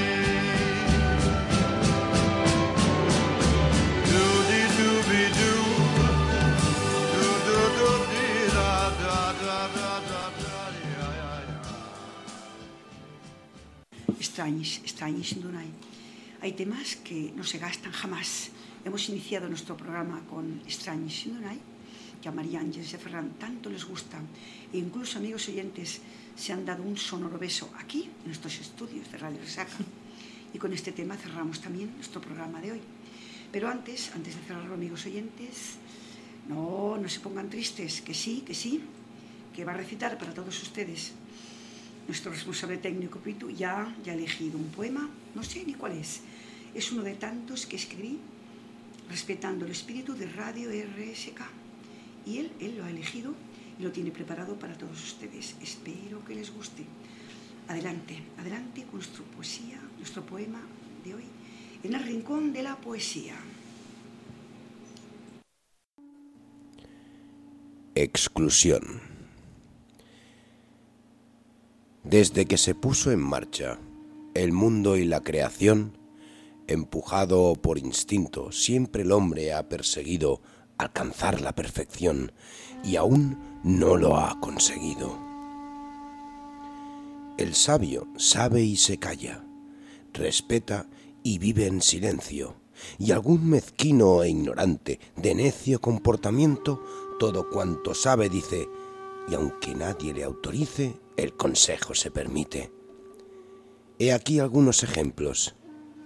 Estranys, Estranys in the Night. Hay temas que no se gastan jamás. Hemos iniciado nuestro programa con Estranys in the Night, que a María Ángeles y a Ferran tanto les gusta, e incluso amigos oyentes se han dado un sonoro beso aquí, en nuestros estudios de Radio Resaca. Y con este tema cerramos también nuestro programa de hoy. Pero antes, antes de cerrarlo, amigos oyentes, no, no se pongan tristes, que sí, que sí, que va a recitar para todos ustedes nuestro responsable técnico Pitu. Ya, ya ha elegido un poema, no sé ni cuál es. Es uno de tantos que escribí respetando el espíritu de Radio R S K. Y él, él lo ha elegido y lo tiene preparado para todos ustedes. Espero que les guste. Adelante, adelante con nuestra poesía, nuestro poema de hoy, en el rincón de la poesía. Exclusión. Desde que se puso en marcha el mundo y la creación, empujado por instinto, siempre el hombre ha perseguido alcanzar la perfección y aún no lo ha conseguido. El sabio sabe y se calla, respeta y vive en silencio, y algún mezquino e ignorante de necio comportamiento todo cuanto sabe dice, y aunque nadie le autorice, el consejo se permite. He aquí algunos ejemplos.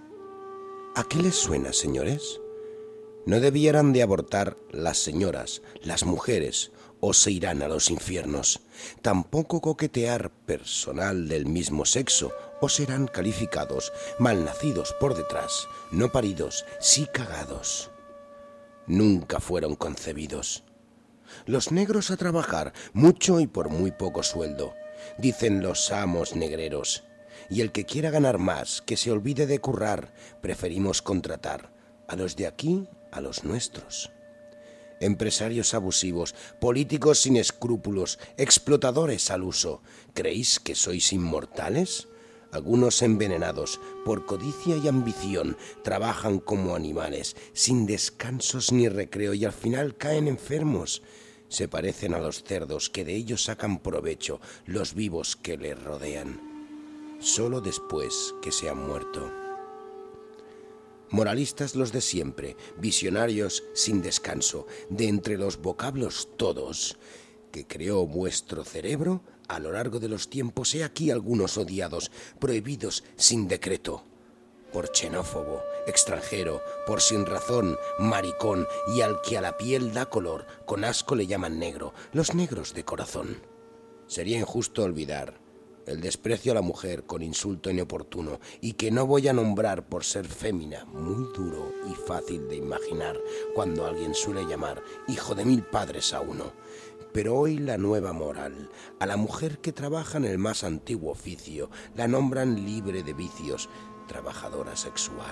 ¿A qué les suena, señores? No debieran de abortar las señoras, las mujeres, o se irán a los infiernos. Tampoco coquetear personal del mismo sexo, o serán calificados malnacidos por detrás, no paridos, sí cagados. Nunca fueron concebidos. Los negros a trabajar, mucho y por muy poco sueldo, dicen los amos negreros. Y el que quiera ganar más, que se olvide de currar, preferimos contratar a los de aquí, a los nuestros. Empresarios abusivos, políticos sin escrúpulos, explotadores al uso. ¿Creéis que sois inmortales? Algunos envenenados por codicia y ambición trabajan como animales, sin descansos ni recreo, y al final caen enfermos. Se parecen a los cerdos que de ellos sacan provecho los vivos que les rodean, solo después que se han muerto. Moralistas los de siempre, visionarios sin descanso, de entre los vocablos todos que creó vuestro cerebro, a lo largo de los tiempos he aquí algunos odiados, prohibidos sin decreto, por xenófobo, extranjero, por sin razón, maricón, y al que a la piel da color, con asco le llaman negro, los negros de corazón. Sería injusto olvidar el desprecio a la mujer con insulto inoportuno, y que no voy a nombrar por ser fémina, muy duro y fácil de imaginar, cuando alguien suele llamar hijo de mil padres a uno. Pero hoy la nueva moral, a la mujer que trabaja en el más antiguo oficio, la nombran libre de vicios, trabajadora sexual.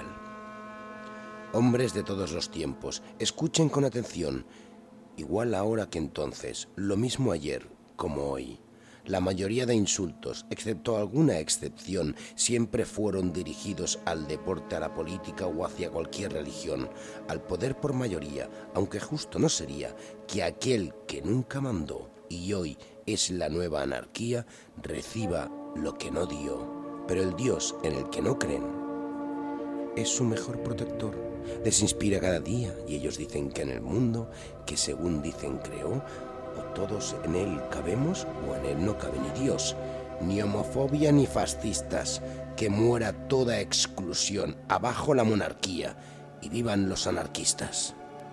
Hombres de todos los tiempos, escuchen con atención, igual ahora que entonces, lo mismo ayer como hoy. La mayoría de insultos, excepto alguna excepción, siempre fueron dirigidos al deporte, a la política o hacia cualquier religión, al poder por mayoría, aunque justo no sería que aquel que nunca mandó y hoy es la nueva anarquía reciba lo que no dio. Pero el Dios en el que no creen es su mejor protector. Les inspira cada día y ellos dicen que en el mundo que según dicen creó, o todos en él cabemos o en él no cabe ni Dios, ni homofobia ni fascistas, que muera toda exclusión, abajo la monarquía y vivan los anarquistas.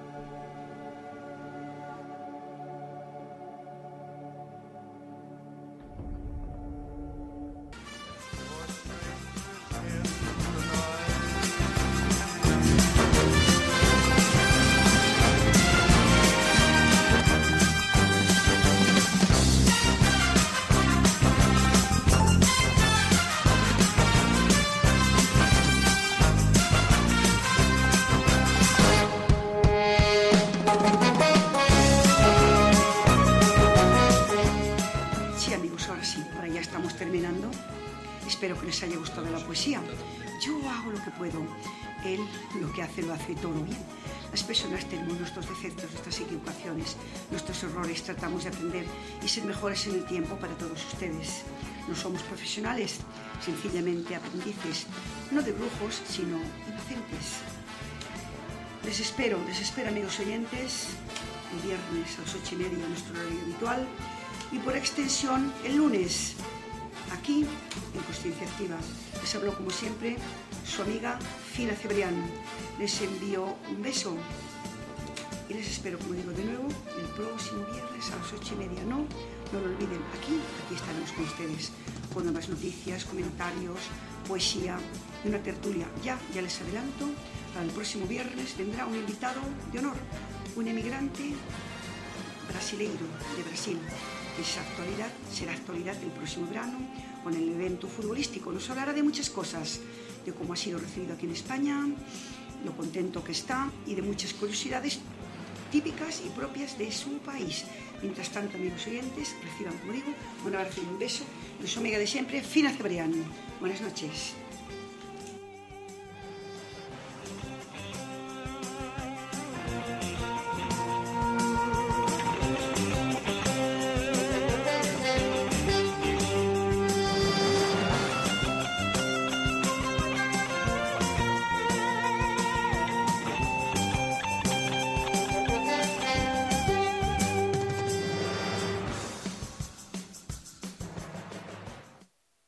Terminando. Espero que les haya gustado la poesía. Yo hago lo que puedo. Él lo que hace lo hace todo bien. Las personas tenemos nuestros defectos, nuestras equivocaciones, nuestros errores. Tratamos de aprender y ser mejores en el tiempo para todos ustedes. No somos profesionales, sencillamente aprendices, no de brujos, sino inocentes. Les espero, les espero, amigos oyentes, el viernes a las ocho y media, nuestro horario habitual, y por extensión el lunes, aquí en Consciencia Activa. Les habló como siempre su amiga Fina Cebrián. Les envío un beso y les espero, como digo de nuevo, el próximo viernes a las ocho y media. No, no lo olviden, aquí, aquí estaremos con ustedes, con nuevas noticias, comentarios, poesía y una tertulia. Ya, ya les adelanto, para el próximo viernes vendrá un invitado de honor, un emigrante brasileiro de Brasil. Esa actualidad será actualidad el próximo verano con el evento futbolístico. Nos hablará de muchas cosas, de cómo ha sido recibido aquí en España, lo contento que está y de muchas curiosidades típicas y propias de su país. Mientras tanto, amigos oyentes, reciban, como digo, un abrazo y un beso de su amiga de siempre, Fina Cebrián. Buenas noches.